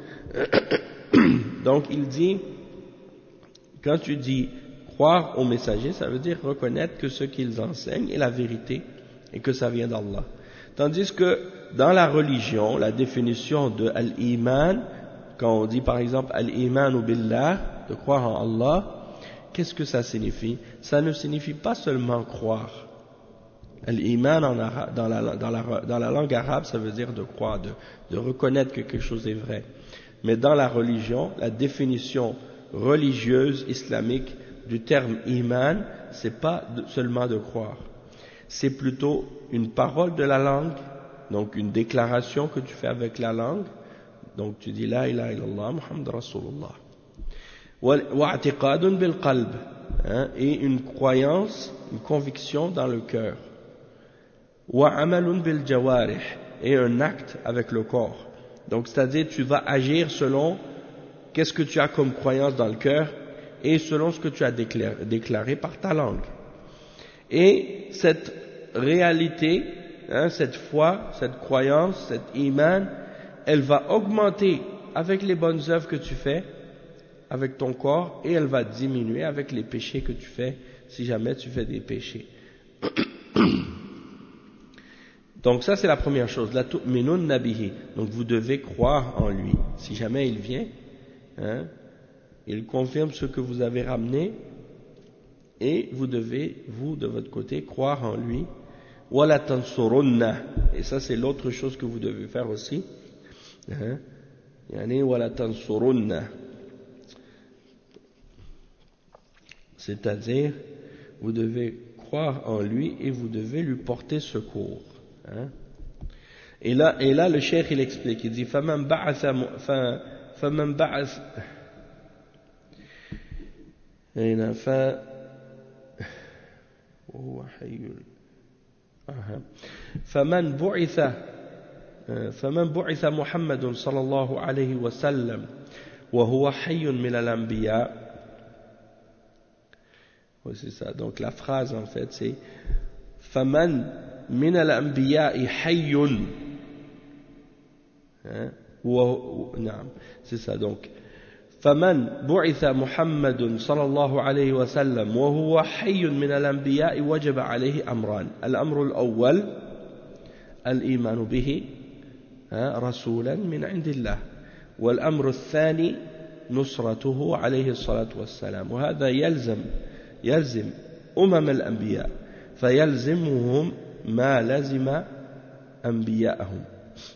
Donc il dit, quand tu dis croire au messager, ça veut dire reconnaître que ce qu'ils enseignent est la vérité et que ça vient d'Allah. Tandis que dans la religion, la définition de al-iman, quand on dit par exemple al-iman billah, de croire en Allah, qu'est-ce que ça signifie? Ça ne signifie pas seulement croire. Al-iman dans la langue arabe, ça veut dire de croire, de reconnaître que quelque chose est vrai. Mais dans la religion, la définition religieuse islamique du terme iman, c'est pas seulement de croire. C'est plutôt une parole de la langue, donc une déclaration que tu fais avec la langue. Donc tu dis la ilaha illallah Muhammad Rasulullah. Wa'atiqadun bil qalb, et une croyance, une conviction dans le cœur. Wa'amalun bil jawarih, et un acte avec le corps. Donc c'est-à-dire tu vas agir selon qu'est-ce que tu as comme croyance dans le cœur et selon ce que tu as déclaré par ta langue. Et cette réalité, cette foi, cette croyance, cette iman, elle va augmenter avec les bonnes œuvres que tu fais avec ton corps et elle va diminuer avec les péchés que tu fais si jamais tu fais des péchés. Donc ça c'est la première chose, la tu'minunna bihi. Donc vous devez croire en lui. Si jamais il vient, il confirme ce que vous avez ramené et vous devez, vous de votre côté, croire en lui. Wala tansurunna. Et ça c'est l'autre chose que vous devez faire aussi. Yani wala tansurunna. C'est-à-dire, vous devez croire en lui et vous devez lui porter secours. Et là, le cheikh il explique, il dit فَمَنْ بَعَثَ محمد صلى الله عليه وسلم وهو حي من الأنبياء. Oui, c'est ça. Donc la phrase en fait c'est فَمَنْ مِنَ الْأَنْبِيَاءِ حَيٌّ. نعم, c'est ça. Donc فَمَنْ بُعِثَ محمد صلى الله عليه وسلم وهو حي من الأنبياء وجب عليه أمران. الأمر الأول الإيمان به رسولا من عند الله, والأمر الثاني نصرته عليه الصلاة والسلام. وهذا يلزم أمم الأنبياء فيلزمهم ما لزم أنبياءهم,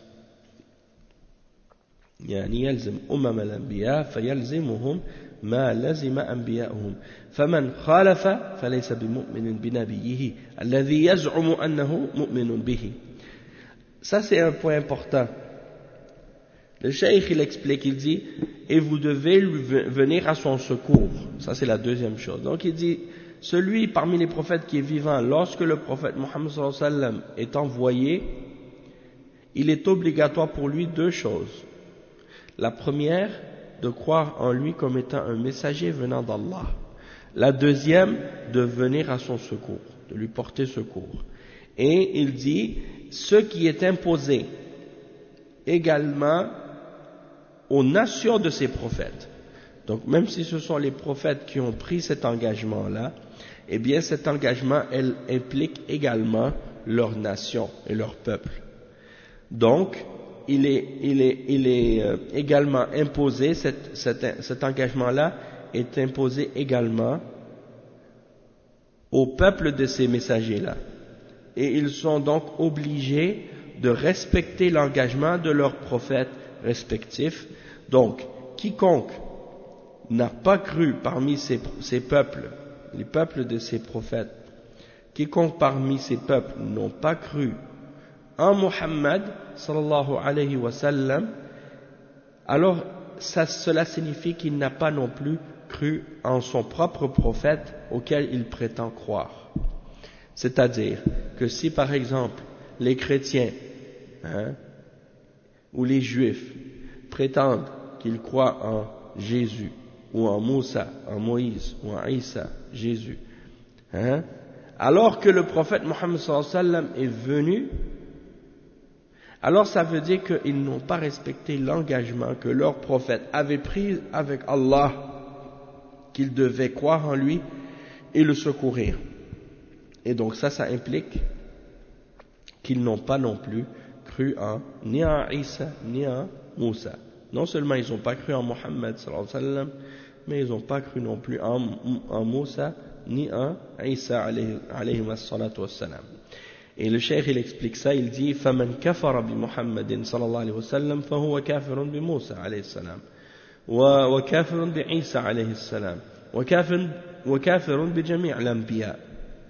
يعني يلزم أمم الأنبياء فيلزمهم ما لزم أنبياءهم. فمن خالف فليس بمؤمن بنبيه الذي يزعم أنه مؤمن به. Ça c'est un point important. Le cheikh il explique, il dit et vous devez venir à son secours. Ça c'est la deuxième chose. Donc il dit celui parmi les prophètes qui est vivant, lorsque le prophète Mohammed sallallahu alayhi wa sallam est envoyé, il est obligatoire pour lui deux choses. La première, de croire en lui comme étant un messager venant d'Allah. La deuxième, de venir à son secours, de lui porter secours. Et il dit, ce qui est imposé également aux nations de ces prophètes. Donc même si ce sont les prophètes qui ont pris cet engagement-là, eh bien cet engagement, elle implique également leur nation et leur peuple. Donc, il est également imposé, cet engagement-là est imposé également au peuple de ces messagers-là. Et ils sont donc obligés de respecter l'engagement de leurs prophètes respectifs. Donc, quiconque n'a pas cru parmi ces peuples, les peuples de ces prophètes, quiconque parmi ces peuples n'ont pas cru en Muhammad sallallahu alayhi wa sallam, alors cela signifie qu'il n'a pas non plus cru en son propre prophète auquel il prétend croire. C'est-à-dire que si par exemple les chrétiens ou les juifs prétendent qu'ils croient en Jésus ou en Moussa, en Moïse ou en Isa, Jésus, alors que le prophète Mohammed sallallahu alayhi wa sallam est venu, alors ça veut dire qu'ils n'ont pas respecté l'engagement que leur prophète avait pris avec Allah, qu'ils devaient croire en lui et le secourir. Et donc ça implique qu'ils n'ont pas non plus cru ni en Isa ni en Moussa. Non seulement ils n'ont pas cru en Mohammed sallallahu alayhi wa sallam, mais ils n'ont pas cru non plus en Moussa ni en Isa alayhi wa sallam. Et le cheikh il explique ça, il dit فَمَنْ كَفَرَ بِمُحَمَّدٍ صلى الله عليه وسلم فهو كافر بموسى عليه السلام وكافر بعيسى عليه السلام وكافر بجميع الأنبياء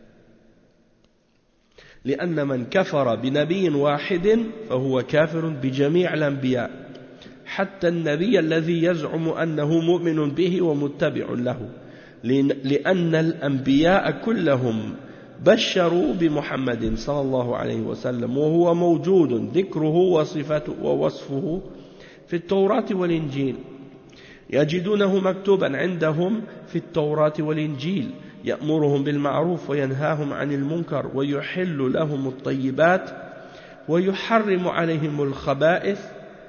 لأن من كفر بنبي واحد فهو كافر بجميع الأنبياء حتى النبي الذي يزعم أنه مؤمن به ومتبع له لأن الأنبياء كلهم بشروا بمحمد صلى الله عليه وسلم وهو موجود ذكره وصفته ووصفه في التوراة والإنجيل يجدونه مكتوبا عندهم في التوراة والإنجيل يأمرهم بالمعروف وينهاهم عن المنكر ويحل لهم الطيبات ويحرم عليهم الخبائث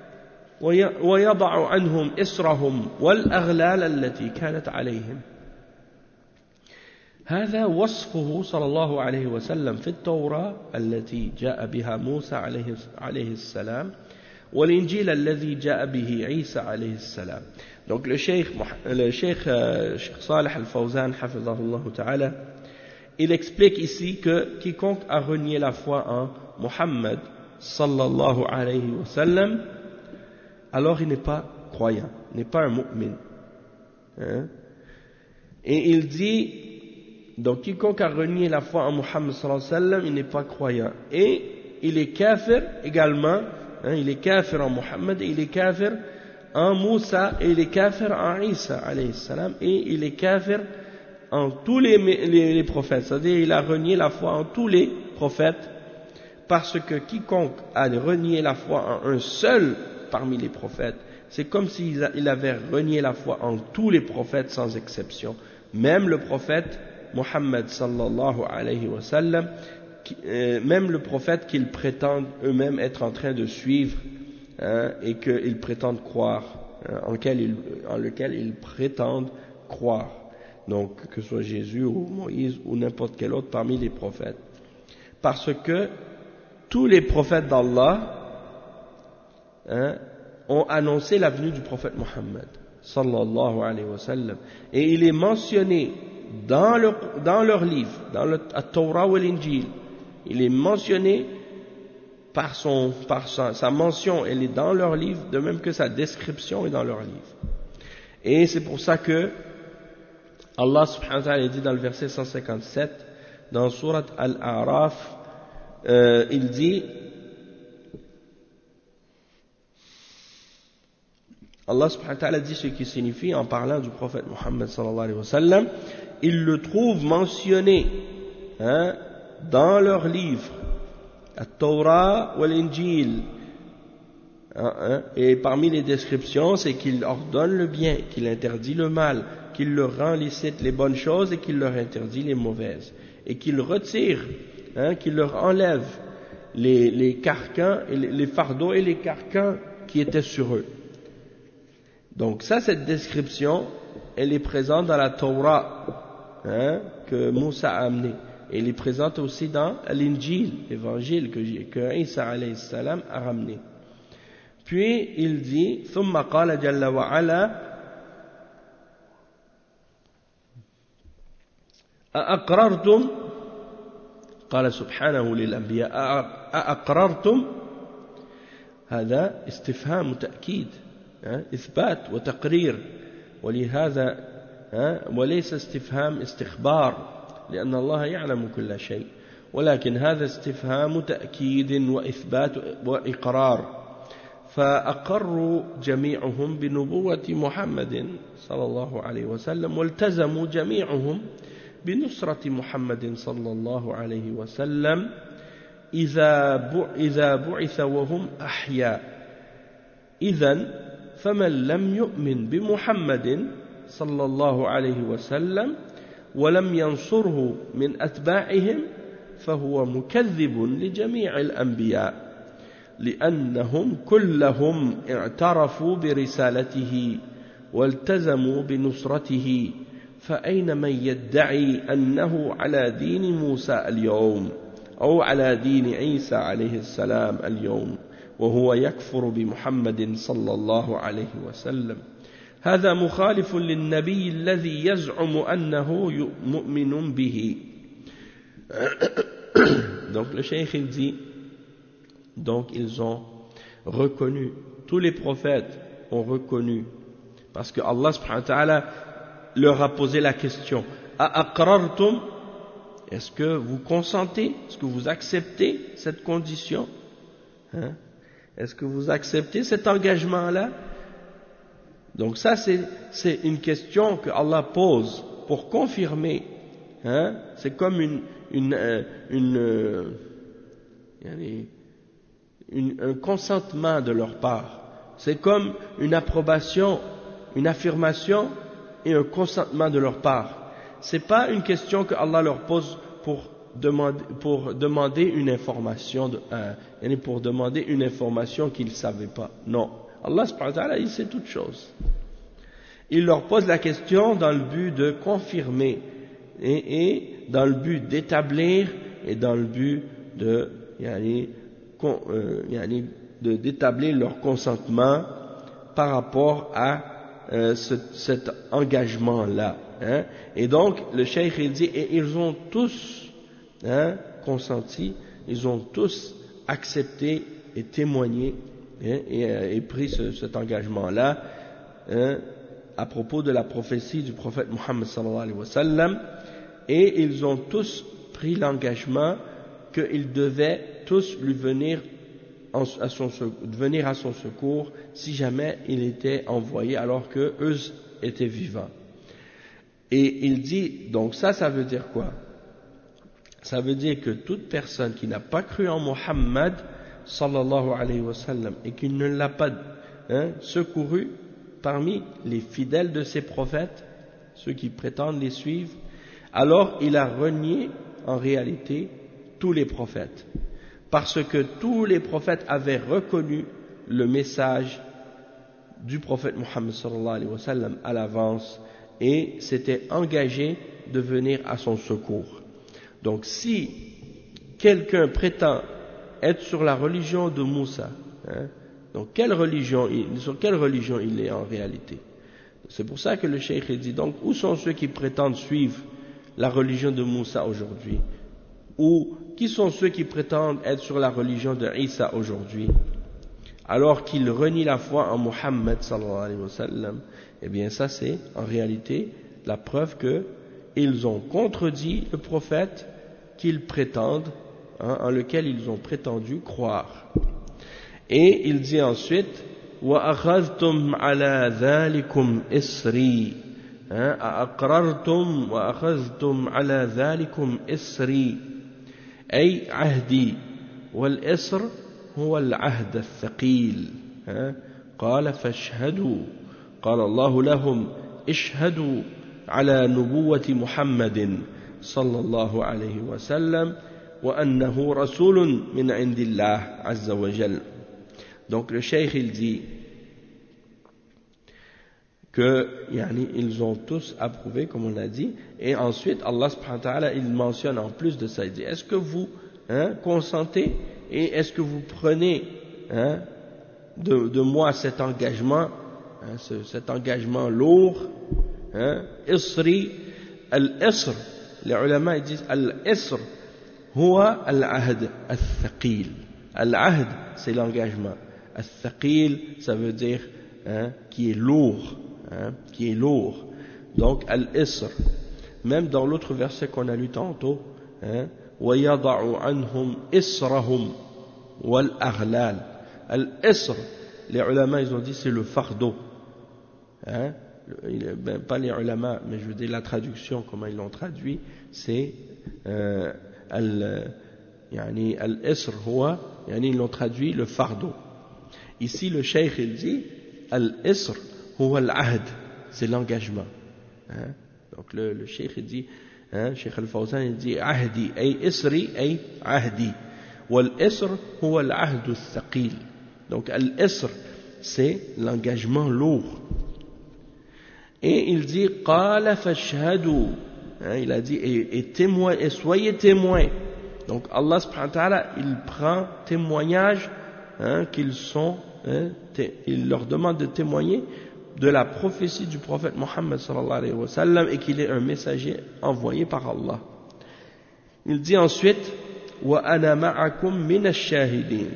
ويضع عنهم إسرهم والأغلال التي كانت عليهم. هذا وصفه صلى الله عليه وسلم في التوراة التي جاء بها موسى عليه السلام والإنجيل الذي جاء به عيسى عليه السلام. Donc le cheikh Salih al-Fawzan hafizahullah ta'ala, il explique ici que quiconque a renié la foi en Muhammad sallallahu alayhi wa sallam, alors il n'est pas croyant, n'est pas un mu'min. Et il dit, donc quiconque a renié la foi en Muhammad sallallahu alayhi wa sallam, il n'est pas croyant. Et il est kafir également, il est kafir en Muhammad, et il est kafir en Moussa, et il est kafir en Isa alayhi salam, et il est kafir en tous les prophètes. C'est-à-dire il a renié la foi en tous les prophètes, parce que quiconque a renié la foi en un seul parmi les prophètes, c'est comme s'il avait renié la foi en tous les prophètes sans exception. Même le prophète Muhammad sallallahu alayhi wa sallam, même le prophète qu'ils prétendent eux-mêmes être en train de suivre, et qu'ils prétendent croire, en lequel ils prétendent croire, donc que ce soit Jésus ou Moïse ou n'importe quel autre parmi les prophètes, parce que tous les prophètes d'Allah ont annoncé la venue du prophète Muhammad sallallahu alayhi wa sallam, et il est mentionné dans leur livre, dans le Torah ou l'Injil, il est mentionné par sa mention, elle est dans leur livre, de même que sa description est dans leur livre. Et c'est pour ça que Allah subhanahu wa ta'ala dit dans le verset 157, dans Surat Al-A'raf, il dit, Allah subhanahu wa ta'ala dit ce qui signifie, en parlant du prophète Muhammad sallallahu alayhi wa sallam, il le trouve mentionné dans leur livre, At-Torah ou l'Injil, et parmi les descriptions, c'est qu'il ordonne le bien, qu'il interdit le mal, qu'il leur rend licite les bonnes choses et qu'il leur interdit les mauvaises, et qu'il retire, qu'il leur enlève les carcans, les fardeaux et les carcans qui étaient sur eux. Donc ça, cette description, elle est présente dans la Torah que Moussa a amenée. Et elle est présente aussi dans l'Injil, l'évangile que Isa alayhi salam a ramené. Puis il dit ثم قال جل وعلا أأقررتم قال سبحانه للأنبياء أأقررتم هذا استفهام تأكيد إثبات وتقرير ولهذا وليس استفهام استخبار لأن الله يعلم كل شيء ولكن هذا استفهام تأكيد وإثبات وإقرار فأقروا جميعهم بنبوة محمد صلى الله عليه وسلم والتزموا جميعهم بنصرة محمد صلى الله عليه وسلم إذا بعث وهم أحياء إذن فمن لم يؤمن بمحمد صلى الله عليه وسلم ولم ينصره من أتباعهم فهو مكذب لجميع الأنبياء لأنهم كلهم اعترفوا برسالته والتزموا بنصرته فأين من يدعي أنه على دين موسى اليوم أو على دين عيسى عليه السلام اليوم وهو يكفر بمحمد صلى الله عليه وسلم هذا مخالف للنبي الذي يزعم أنه مؤمن به. Donc le cheikh il dit, donc ils ont reconnu, tous les prophètes ont reconnu, parce que Allah subhanahu wa ta'ala leur a posé la question, Aqrartum, est-ce que vous consentez, est-ce que vous acceptez cette condition, est-ce que vous acceptez cet engagement-là? Donc ça c'est une question que Allah pose pour confirmer, c'est comme un consentement de leur part, c'est comme une approbation, une affirmation et un consentement de leur part. C'est pas une question que Allah leur pose pour demander une information, pour demander une information qu'ils ne savaient pas. Non, Allah subhanahu wa ta'ala, il sait toutes choses. Il leur pose la question dans le but de confirmer et dans le but d'établir et dans le but d'établir leur consentement par rapport à cet engagement-là. Et donc, le cheikh il dit, et ils ont tous consenti, ils ont tous accepté et témoigné et pris cet engagement-là à propos de la prophétie du prophète Muhammad sallallahu alayhi wa sallam, et ils ont tous pris l'engagement qu'ils devaient tous lui venir à son secours si jamais il était envoyé alors que eux étaient vivants. Et il dit, donc ça veut dire quoi? Ça veut dire que toute personne qui n'a pas cru en Muhammad sallallahu alayhi wa sallam et qui ne l'a pas secouru parmi les fidèles de ses prophètes, ceux qui prétendent les suivre, alors il a renié en réalité tous les prophètes, parce que tous les prophètes avaient reconnu le message du prophète Muhammad sallallahu alayhi wa sallam à l'avance et s'étaient engagés de venir à son secours. Donc si quelqu'un prétend être sur la religion de Moussa, donc sur quelle religion il est en réalité? C'est pour ça que le cheikh dit, donc où sont ceux qui prétendent suivre la religion de Moussa aujourd'hui? Ou qui sont ceux qui prétendent être sur la religion de Isa aujourd'hui, alors qu'ils renient la foi en Muhammad sallallahu alayhi wa sallam? Eh bien ça c'est en réalité la preuve qu'ils ont contredit le prophète qu'ils prétendent, en lequel ils ont prétendu croire. Et il dit ensuite, وَأَخَذْتُمْ عَلَى ذَلِكُمْ إِسْرِي أَأَقْرَرْتُمْ وَأَخَذْتُمْ عَلَى ذَلِكُمْ إِسْرِي أي عهدي والإسر هو العهد الثقيل قال فاشهدوا قال الله لهم اشهدوا على نبوة محمد صلى الله عليه وسلم وأنه رسول من عند الله عز وجل. Donc le cheikh il dit que ils ont tous approuvé comme on l'a dit, et ensuite Allah subhanahu wa ta'ala il mentionne en plus de ça, il dit est-ce que vous consentez et est-ce que vous prenez de moi cet engagement, cet engagement lourd, isri, al-isr, les ulama ils disent al-isr, huwa al-ahd al-thaqil. Al-ahd, c'est l'engagement. Al-thaqil, ça veut dire qui est lourd, qui est lourd. Donc al-isr. Même dans l'autre verset qu'on a lu tantôt, وَيَضَعُ عَنْهُمْ إِسْرَهُمْ وَالْأَغْلَالِ. Al-isr, les ulama ils ont dit c'est le fardeau. Pas les ulama, mais je veux dire la traduction, comment ils l'ont traduit, c'est al-isr huwa, ils l'ont traduit le fardeau. Ici le cheikh il dit al-isr huwa al-ahd, c'est l'engagement. Donc le cheikh il dit, cheikh al-Fawzan il dit ahdi ay isri ay ahdi, wal-isr huwa al-ahd al-thaqil. Donc al-isr c'est l'engagement lourd. Et il dit qala fashhadu, il a dit et témoin, et soyez témoins. Donc Allah subhanahu wa ta'ala il prend témoignage qu'ils sont, il leur demande de témoigner de la prophétie du prophète Mohammed sallallahu alayhi wa sallam et qu'il est un messager envoyé par Allah. Il dit ensuite wa ana ma'akum min ash-shahidin.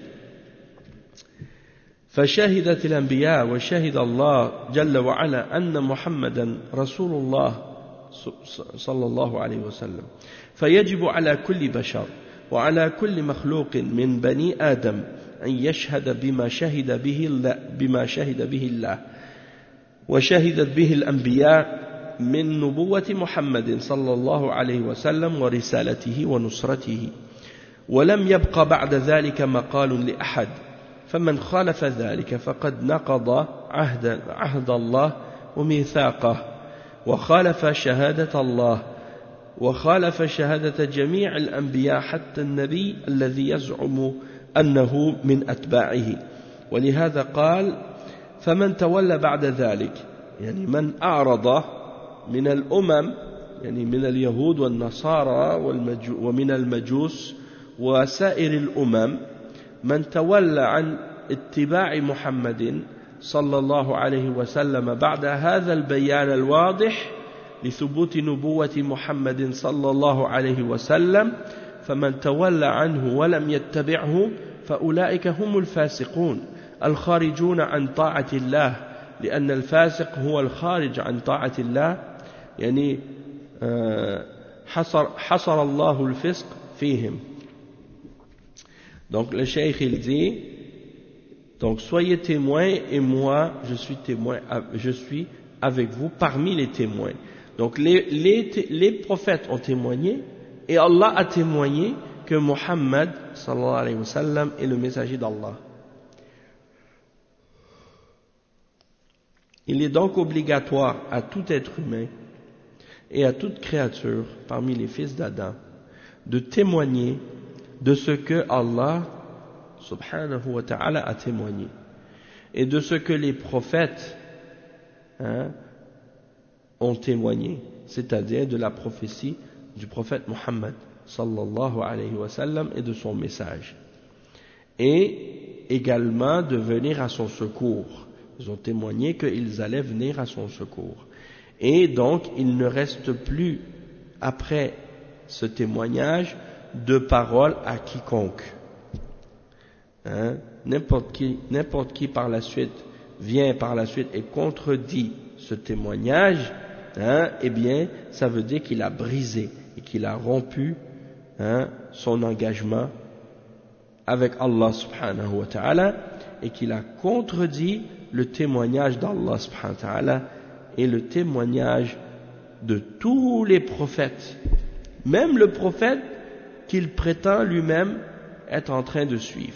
فشهدت الأنبياء وشهد الله جل وعلا أن محمدا رسول الله صلى الله عليه وسلم فيجب على كل بشر وعلى كل مخلوق من بني آدم أن يشهد بما شهد به الله وشهدت به الأنبياء من نبوة محمد صلى الله عليه وسلم ورسالته ونصرته ولم يبق بعد ذلك مقال لأحد فمن خالف ذلك فقد نقض عهد الله وميثاقه وخالف شهادة الله وخالف شهادة جميع الأنبياء حتى النبي الذي يزعم أنه من أتباعه ولهذا قال فمن تولى بعد ذلك من أعرض من الأمم من اليهود والنصارى ومن المجوس وسائر الأمم من تولى عن اتباع محمد صلى الله عليه وسلم بعد هذا البيان الواضح لثبوت نبوة محمد صلى الله عليه وسلم فمن تولى عنه ولم يتبعه فأولئك هم الفاسقون الخارجون عن طاعة الله لأن الفاسق هو الخارج عن طاعة الله حصر الله الفسق فيهم. Donc le cheikh il dit, donc soyez témoins et moi je suis témoin, je suis avec vous parmi les témoins. Donc les prophètes ont témoigné et Allah a témoigné que Muhammad sallallahu alayhi wa sallam est le messager d'Allah. Il est donc obligatoire à tout être humain et à toute créature parmi les fils d'Adam de témoigner de ce que Allah subhanahu wa ta'ala a témoigné et de ce que les prophètes ont témoigné, c'est-à-dire de la prophétie du prophète Muhammad sallallahu alayhi wa sallam et de son message, et également de venir à son secours. Ils ont témoigné qu'ils allaient venir à son secours, et donc il ne reste plus après ce témoignage de parole à quiconque. N'importe qui par la suite vient par la suite et contredit ce témoignage, eh bien ça veut dire qu'il a brisé et qu'il a rompu son engagement avec Allah subhanahu wa ta'ala et qu'il a contredit le témoignage d'Allah subhanahu wa ta'ala et le témoignage de tous les prophètes, même le prophète qu'il prétend lui-même être en train de suivre.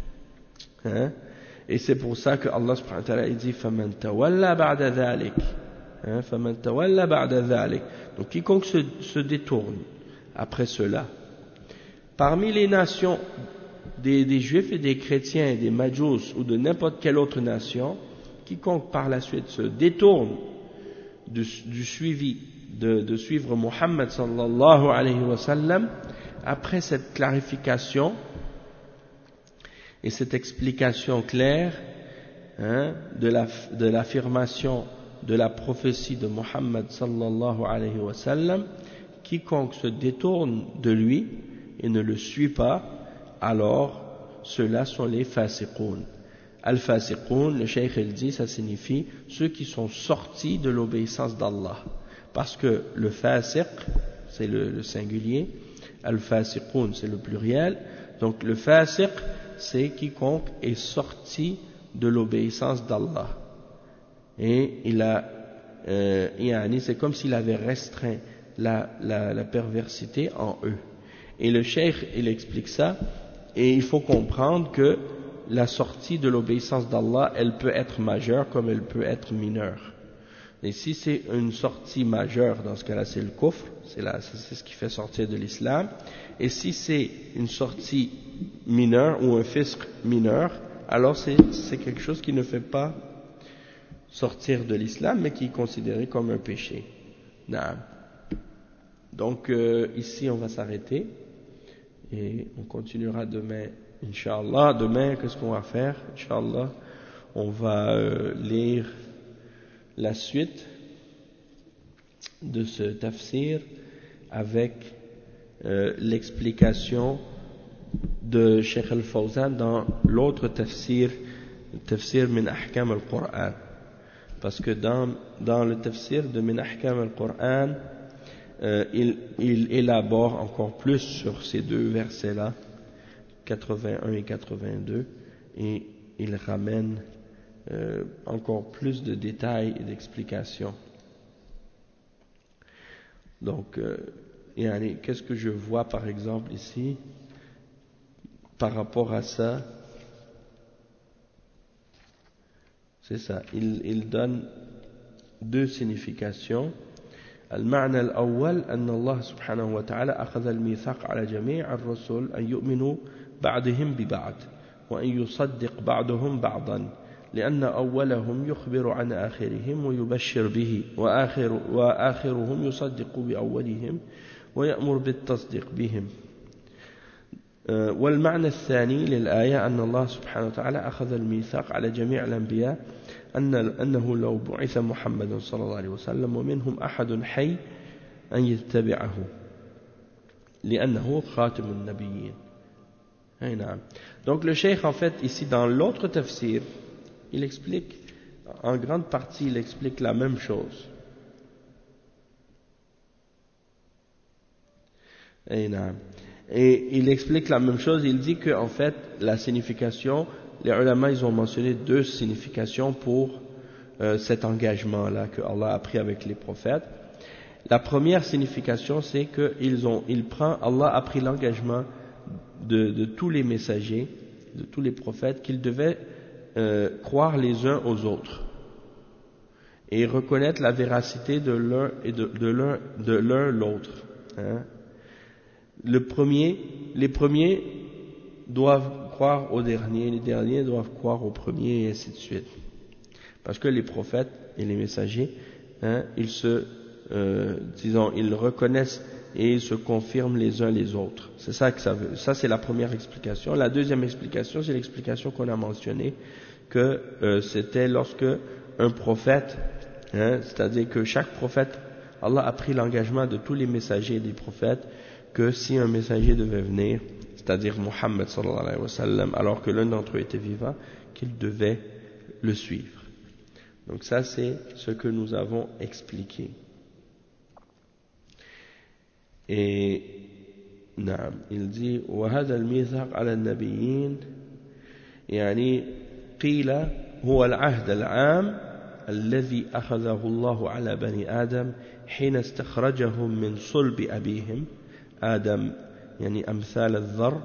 Et c'est pour ça que Allah subhanahu wa ta'ala dit فَمَنْ تَوَلَّى بَعْدَ ذَلِكَ فَمَنْ تَوَلَّى بَعْدَ ذَلِكَ. Donc quiconque se détourne après cela, parmi les nations des juifs et des chrétiens, des majous ou de n'importe quelle autre nation, quiconque par la suite se détourne du suivi de suivre Muhammad sallallahu alayhi wa sallam, après cette clarification et cette explication claire, de l'affirmation de la prophétie de Muhammad sallallahu alayhi wa sallam, quiconque se détourne de lui et ne le suit pas, alors ceux-là sont les fasiqoun. Al-fasiqoun, le cheikh il dit, ça signifie ceux qui sont sortis de l'obéissance d'Allah. Parce que le fasiq, c'est le singulier, al-fasiqoun, c'est le pluriel. Donc le fasiq, c'est quiconque est sorti de l'obéissance d'Allah. Et c'est comme s'il avait restreint la perversité en eux. Et le cheikh, il explique ça, et il faut comprendre que la sortie de l'obéissance d'Allah, elle peut être majeure comme elle peut être mineure. Et si c'est une sortie majeure, dans ce cas-là, c'est le kufr, c'est ce qui fait sortir de l'islam. Et si c'est une sortie mineure ou un fisq mineur, alors c'est quelque chose qui ne fait pas sortir de l'islam, mais qui est considéré comme un péché. Naam. Donc ici on va s'arrêter et on continuera demain, Inch'Allah. Demain, qu'est-ce qu'on va faire? Inch'Allah, on va lire la suite de ce tafsir avec l'explication de Cheikh Al-Fawzan dans l'autre tafsir min ahkam al-Qur'an. Parce que dans le tafsir de min ahkam al-Qur'an, il élabore encore plus sur ces deux versets-là, 81 et 82, et il ramène encore plus de détails et d'explications. Donc, qu'est-ce que je vois par exemple ici par rapport à ça? C'est ça, il donne deux significations. المعنى الأول أن الله سبحانه وتعالى أخذ الميثاق على جميع الرسل أن يؤمنوا بعضهم ببعض وأن يصدق بعضهم بعضا لأن أولهم يخبر عن آخرهم ويبشر به وآخرهم يصدق بأولهم ويأمر بالتصديق بهم. والمعنى الثاني للآية أن الله سبحانه وتعالى أخذ الميثاق على جميع الأنبياء أنه لو بعث محمد صلى الله عليه وسلم ومنهم أحد حي أن يتبعه لأنه خاتم النبيين. نعم. Donc le cheikh en fait ici dans l'autre tafsir, il explique, en grande partie il explique la même chose. Et il explique la même chose, il dit que en fait la signification, les ulama ils ont mentionné deux significations pour cet engagement-là que Allah a pris avec les prophètes. La première signification c'est que Allah a pris l'engagement de tous les messagers, de tous les prophètes, qu'ils devaient croire les uns aux autres et reconnaître la véracité de l'un et de l'un l'autre. Les premiers doivent croire aux derniers, les derniers doivent croire aux premiers, et ainsi de suite. Parce que les prophètes et les messagers, ils reconnaissent et ils se confirment les uns les autres. C'est ça que ça veut. Ça, c'est la première explication. La deuxième explication, c'est l'explication qu'on a mentionnée, que c'était lorsque un prophète, c'est-à-dire que chaque prophète, Allah a pris l'engagement de tous les messagers et des prophètes, que si un messager devait venir, c'est-à-dire Muhammad sallallahu alayhi wa sallam, alors que l'un d'entre eux était vivant, qu'il devait le suivre. Donc ça, c'est ce que nous avons expliqué. Et il dit وهذا الميثاق على النبيين يعني قيل هو العهد العام الذي أخذه الله على بني آدم حين استخرجهم من صلب أبيهم آدم يعني أمثال الذر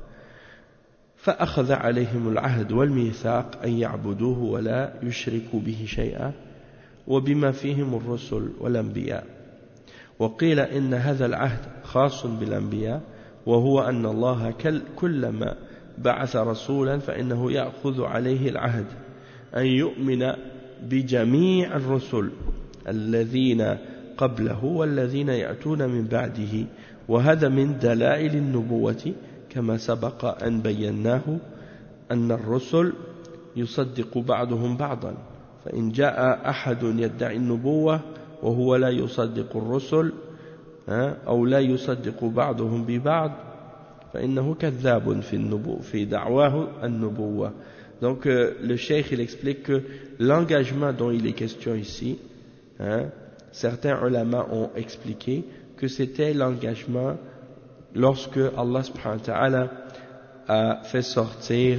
فأخذ عليهم العهد والميثاق أن يعبدوه ولا يشركوا به شيئا وبما فيهم الرسل والأنبياء. وقيل إن هذا العهد خاص بالأنبياء وهو أن الله كلما بعث رسولا فإنه يأخذ عليه العهد أن يؤمن بجميع الرسل الذين قبله والذين يأتون من بعده وهذا من دلائل النبوة كما سبق أن بيناه أن الرسل يصدق بعضهم بعضا فإن جاء أحد يدعي النبوة وهو لا يصدق الرسل أو لا يصدق بعضهم ببعض فإنه كذاب في دعواه النبوة. Donc le cheikh il explique que l'engagement dont il est question ici, certains ulama ont expliqué que c'était l'engagement lorsque Allah subhanahu wa ta'ala a fait sortir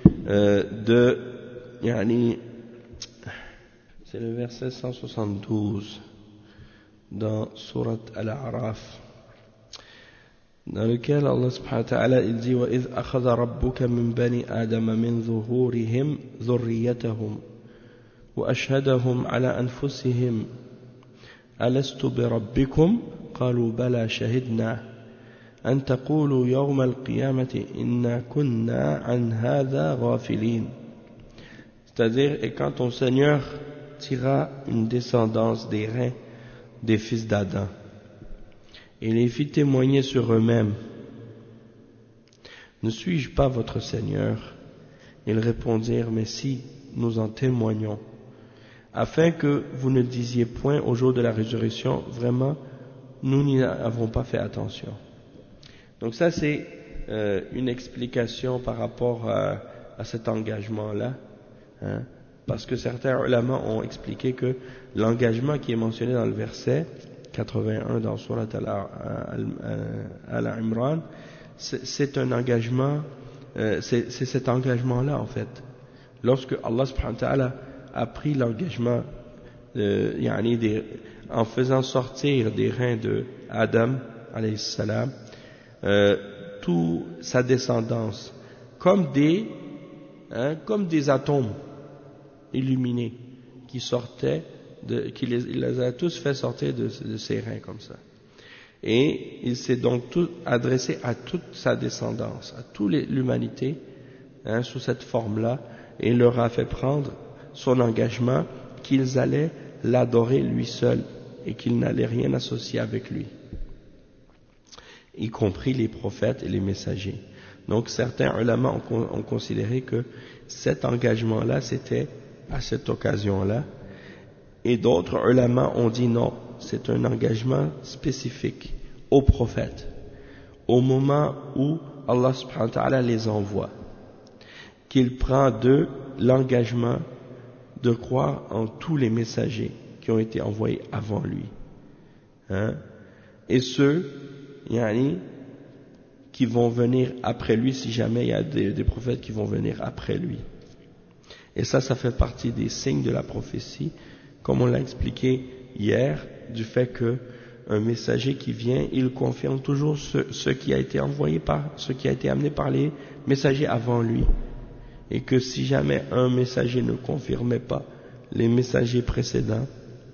c'est le verset 172 dans Surat Al-A'raf, dans lequel Allah subhanahu wa ta'ala il dit وَإِذْ أَخَذَ رَبُّكَ مِنْ بَنِي آدَمَ مِنْ ظُهُورِهِمْ ذُرِّيَّتَهُمْ وَأَشْهَدَهُمْ عَلَى أَنفُسِهِمْ أَلَسْتُ بِرَبِّكُمْ قَالُوا بَلَى شَهِدْنَا أَنْ تَقُولُوا يَوْمَ الْقِيَامَةِ إِنَّا كُنَّا عَنْ هَذَا غَافِلِينَ. C'est-à-dire, et quand ton Seigneur tira une descendance des reins des fils d'Adam et les fit témoigner sur eux-mêmes, ne suis-je pas votre Seigneur? Ils répondirent, mais si, nous en témoignons, afin que vous ne disiez point au jour de la résurrection, vraiment, nous n'y avons pas fait attention. Donc ça c'est une explication par rapport à cet engagement-là, parce que certains ulama ont expliqué que l'engagement qui est mentionné dans le verset 81 dans Surat Al-Imran, c'est un engagement, c'est cet engagement-là en fait. Lorsque Allah subhanahu wa ta'ala a pris l'engagement en faisant sortir des reins de Adam alayhi salam toute sa descendance comme des atomes illuminés qui sortaient il les a tous fait sortir de ses reins comme ça, et il s'est donc adressé à toute sa descendance, à toute l'humanité sous cette forme-là, et il leur a fait prendre son engagement qu'ils allaient l'adorer lui seul et qu'ils n'allaient rien associer avec lui, y compris les prophètes et les messagers. Donc certains ulama ont considéré que cet engagement-là c'était à cette occasion-là, et d'autres ulama ont dit non, c'est un engagement spécifique aux prophètes au moment où Allah subhanahu wa ta'ala les envoie, qu'il prend d'eux l'engagement de croire en tous les messagers qui ont été envoyés avant lui, et ceux qui vont venir après lui, si jamais il y a des prophètes qui vont venir après lui. Et ça fait partie des signes de la prophétie, comme on l'a expliqué hier, du fait que un messager qui vient, il confirme toujours ce qui a été amené par les messagers avant lui, et que si jamais un messager ne confirmait pas les messagers précédents,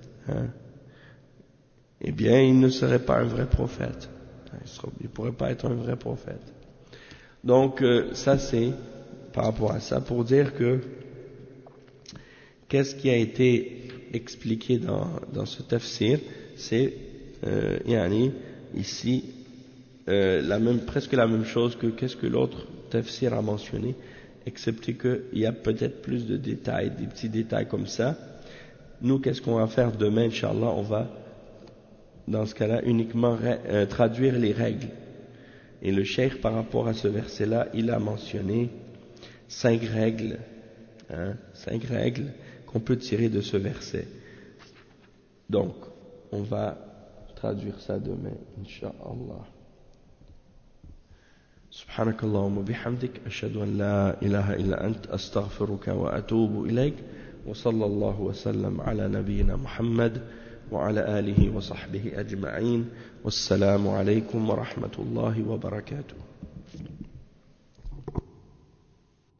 eh bien il ne serait pas un vrai prophète, il ne pourrait pas être un vrai prophète. Donc ça c'est par rapport à ça, pour dire que qu'est-ce qui a été expliqué dans ce tafsir, c'est ici presque la même chose que qu'est-ce que l'autre tafsir a mentionné, excepté qu'il y a peut-être plus de détails, des petits détails comme ça. Nous, qu'est-ce qu'on va faire demain, Inch'Allah? On va, dans ce cas-là, uniquement traduire les règles. Et le cheikh, par rapport à ce verset-là, il a mentionné 5 règles, 5 règles qu'on peut tirer de ce verset. Donc, on va traduire ça demain, Inch'Allah. سبحانك اللهم وبحمدك أشهد أن لا إله إلا أنت أستغفرك وأتوب إليك وصلى الله وسلم على نبينا محمد وعلى آله وصحبه أجمعين والسلام عليكم ورحمة الله وبركاته.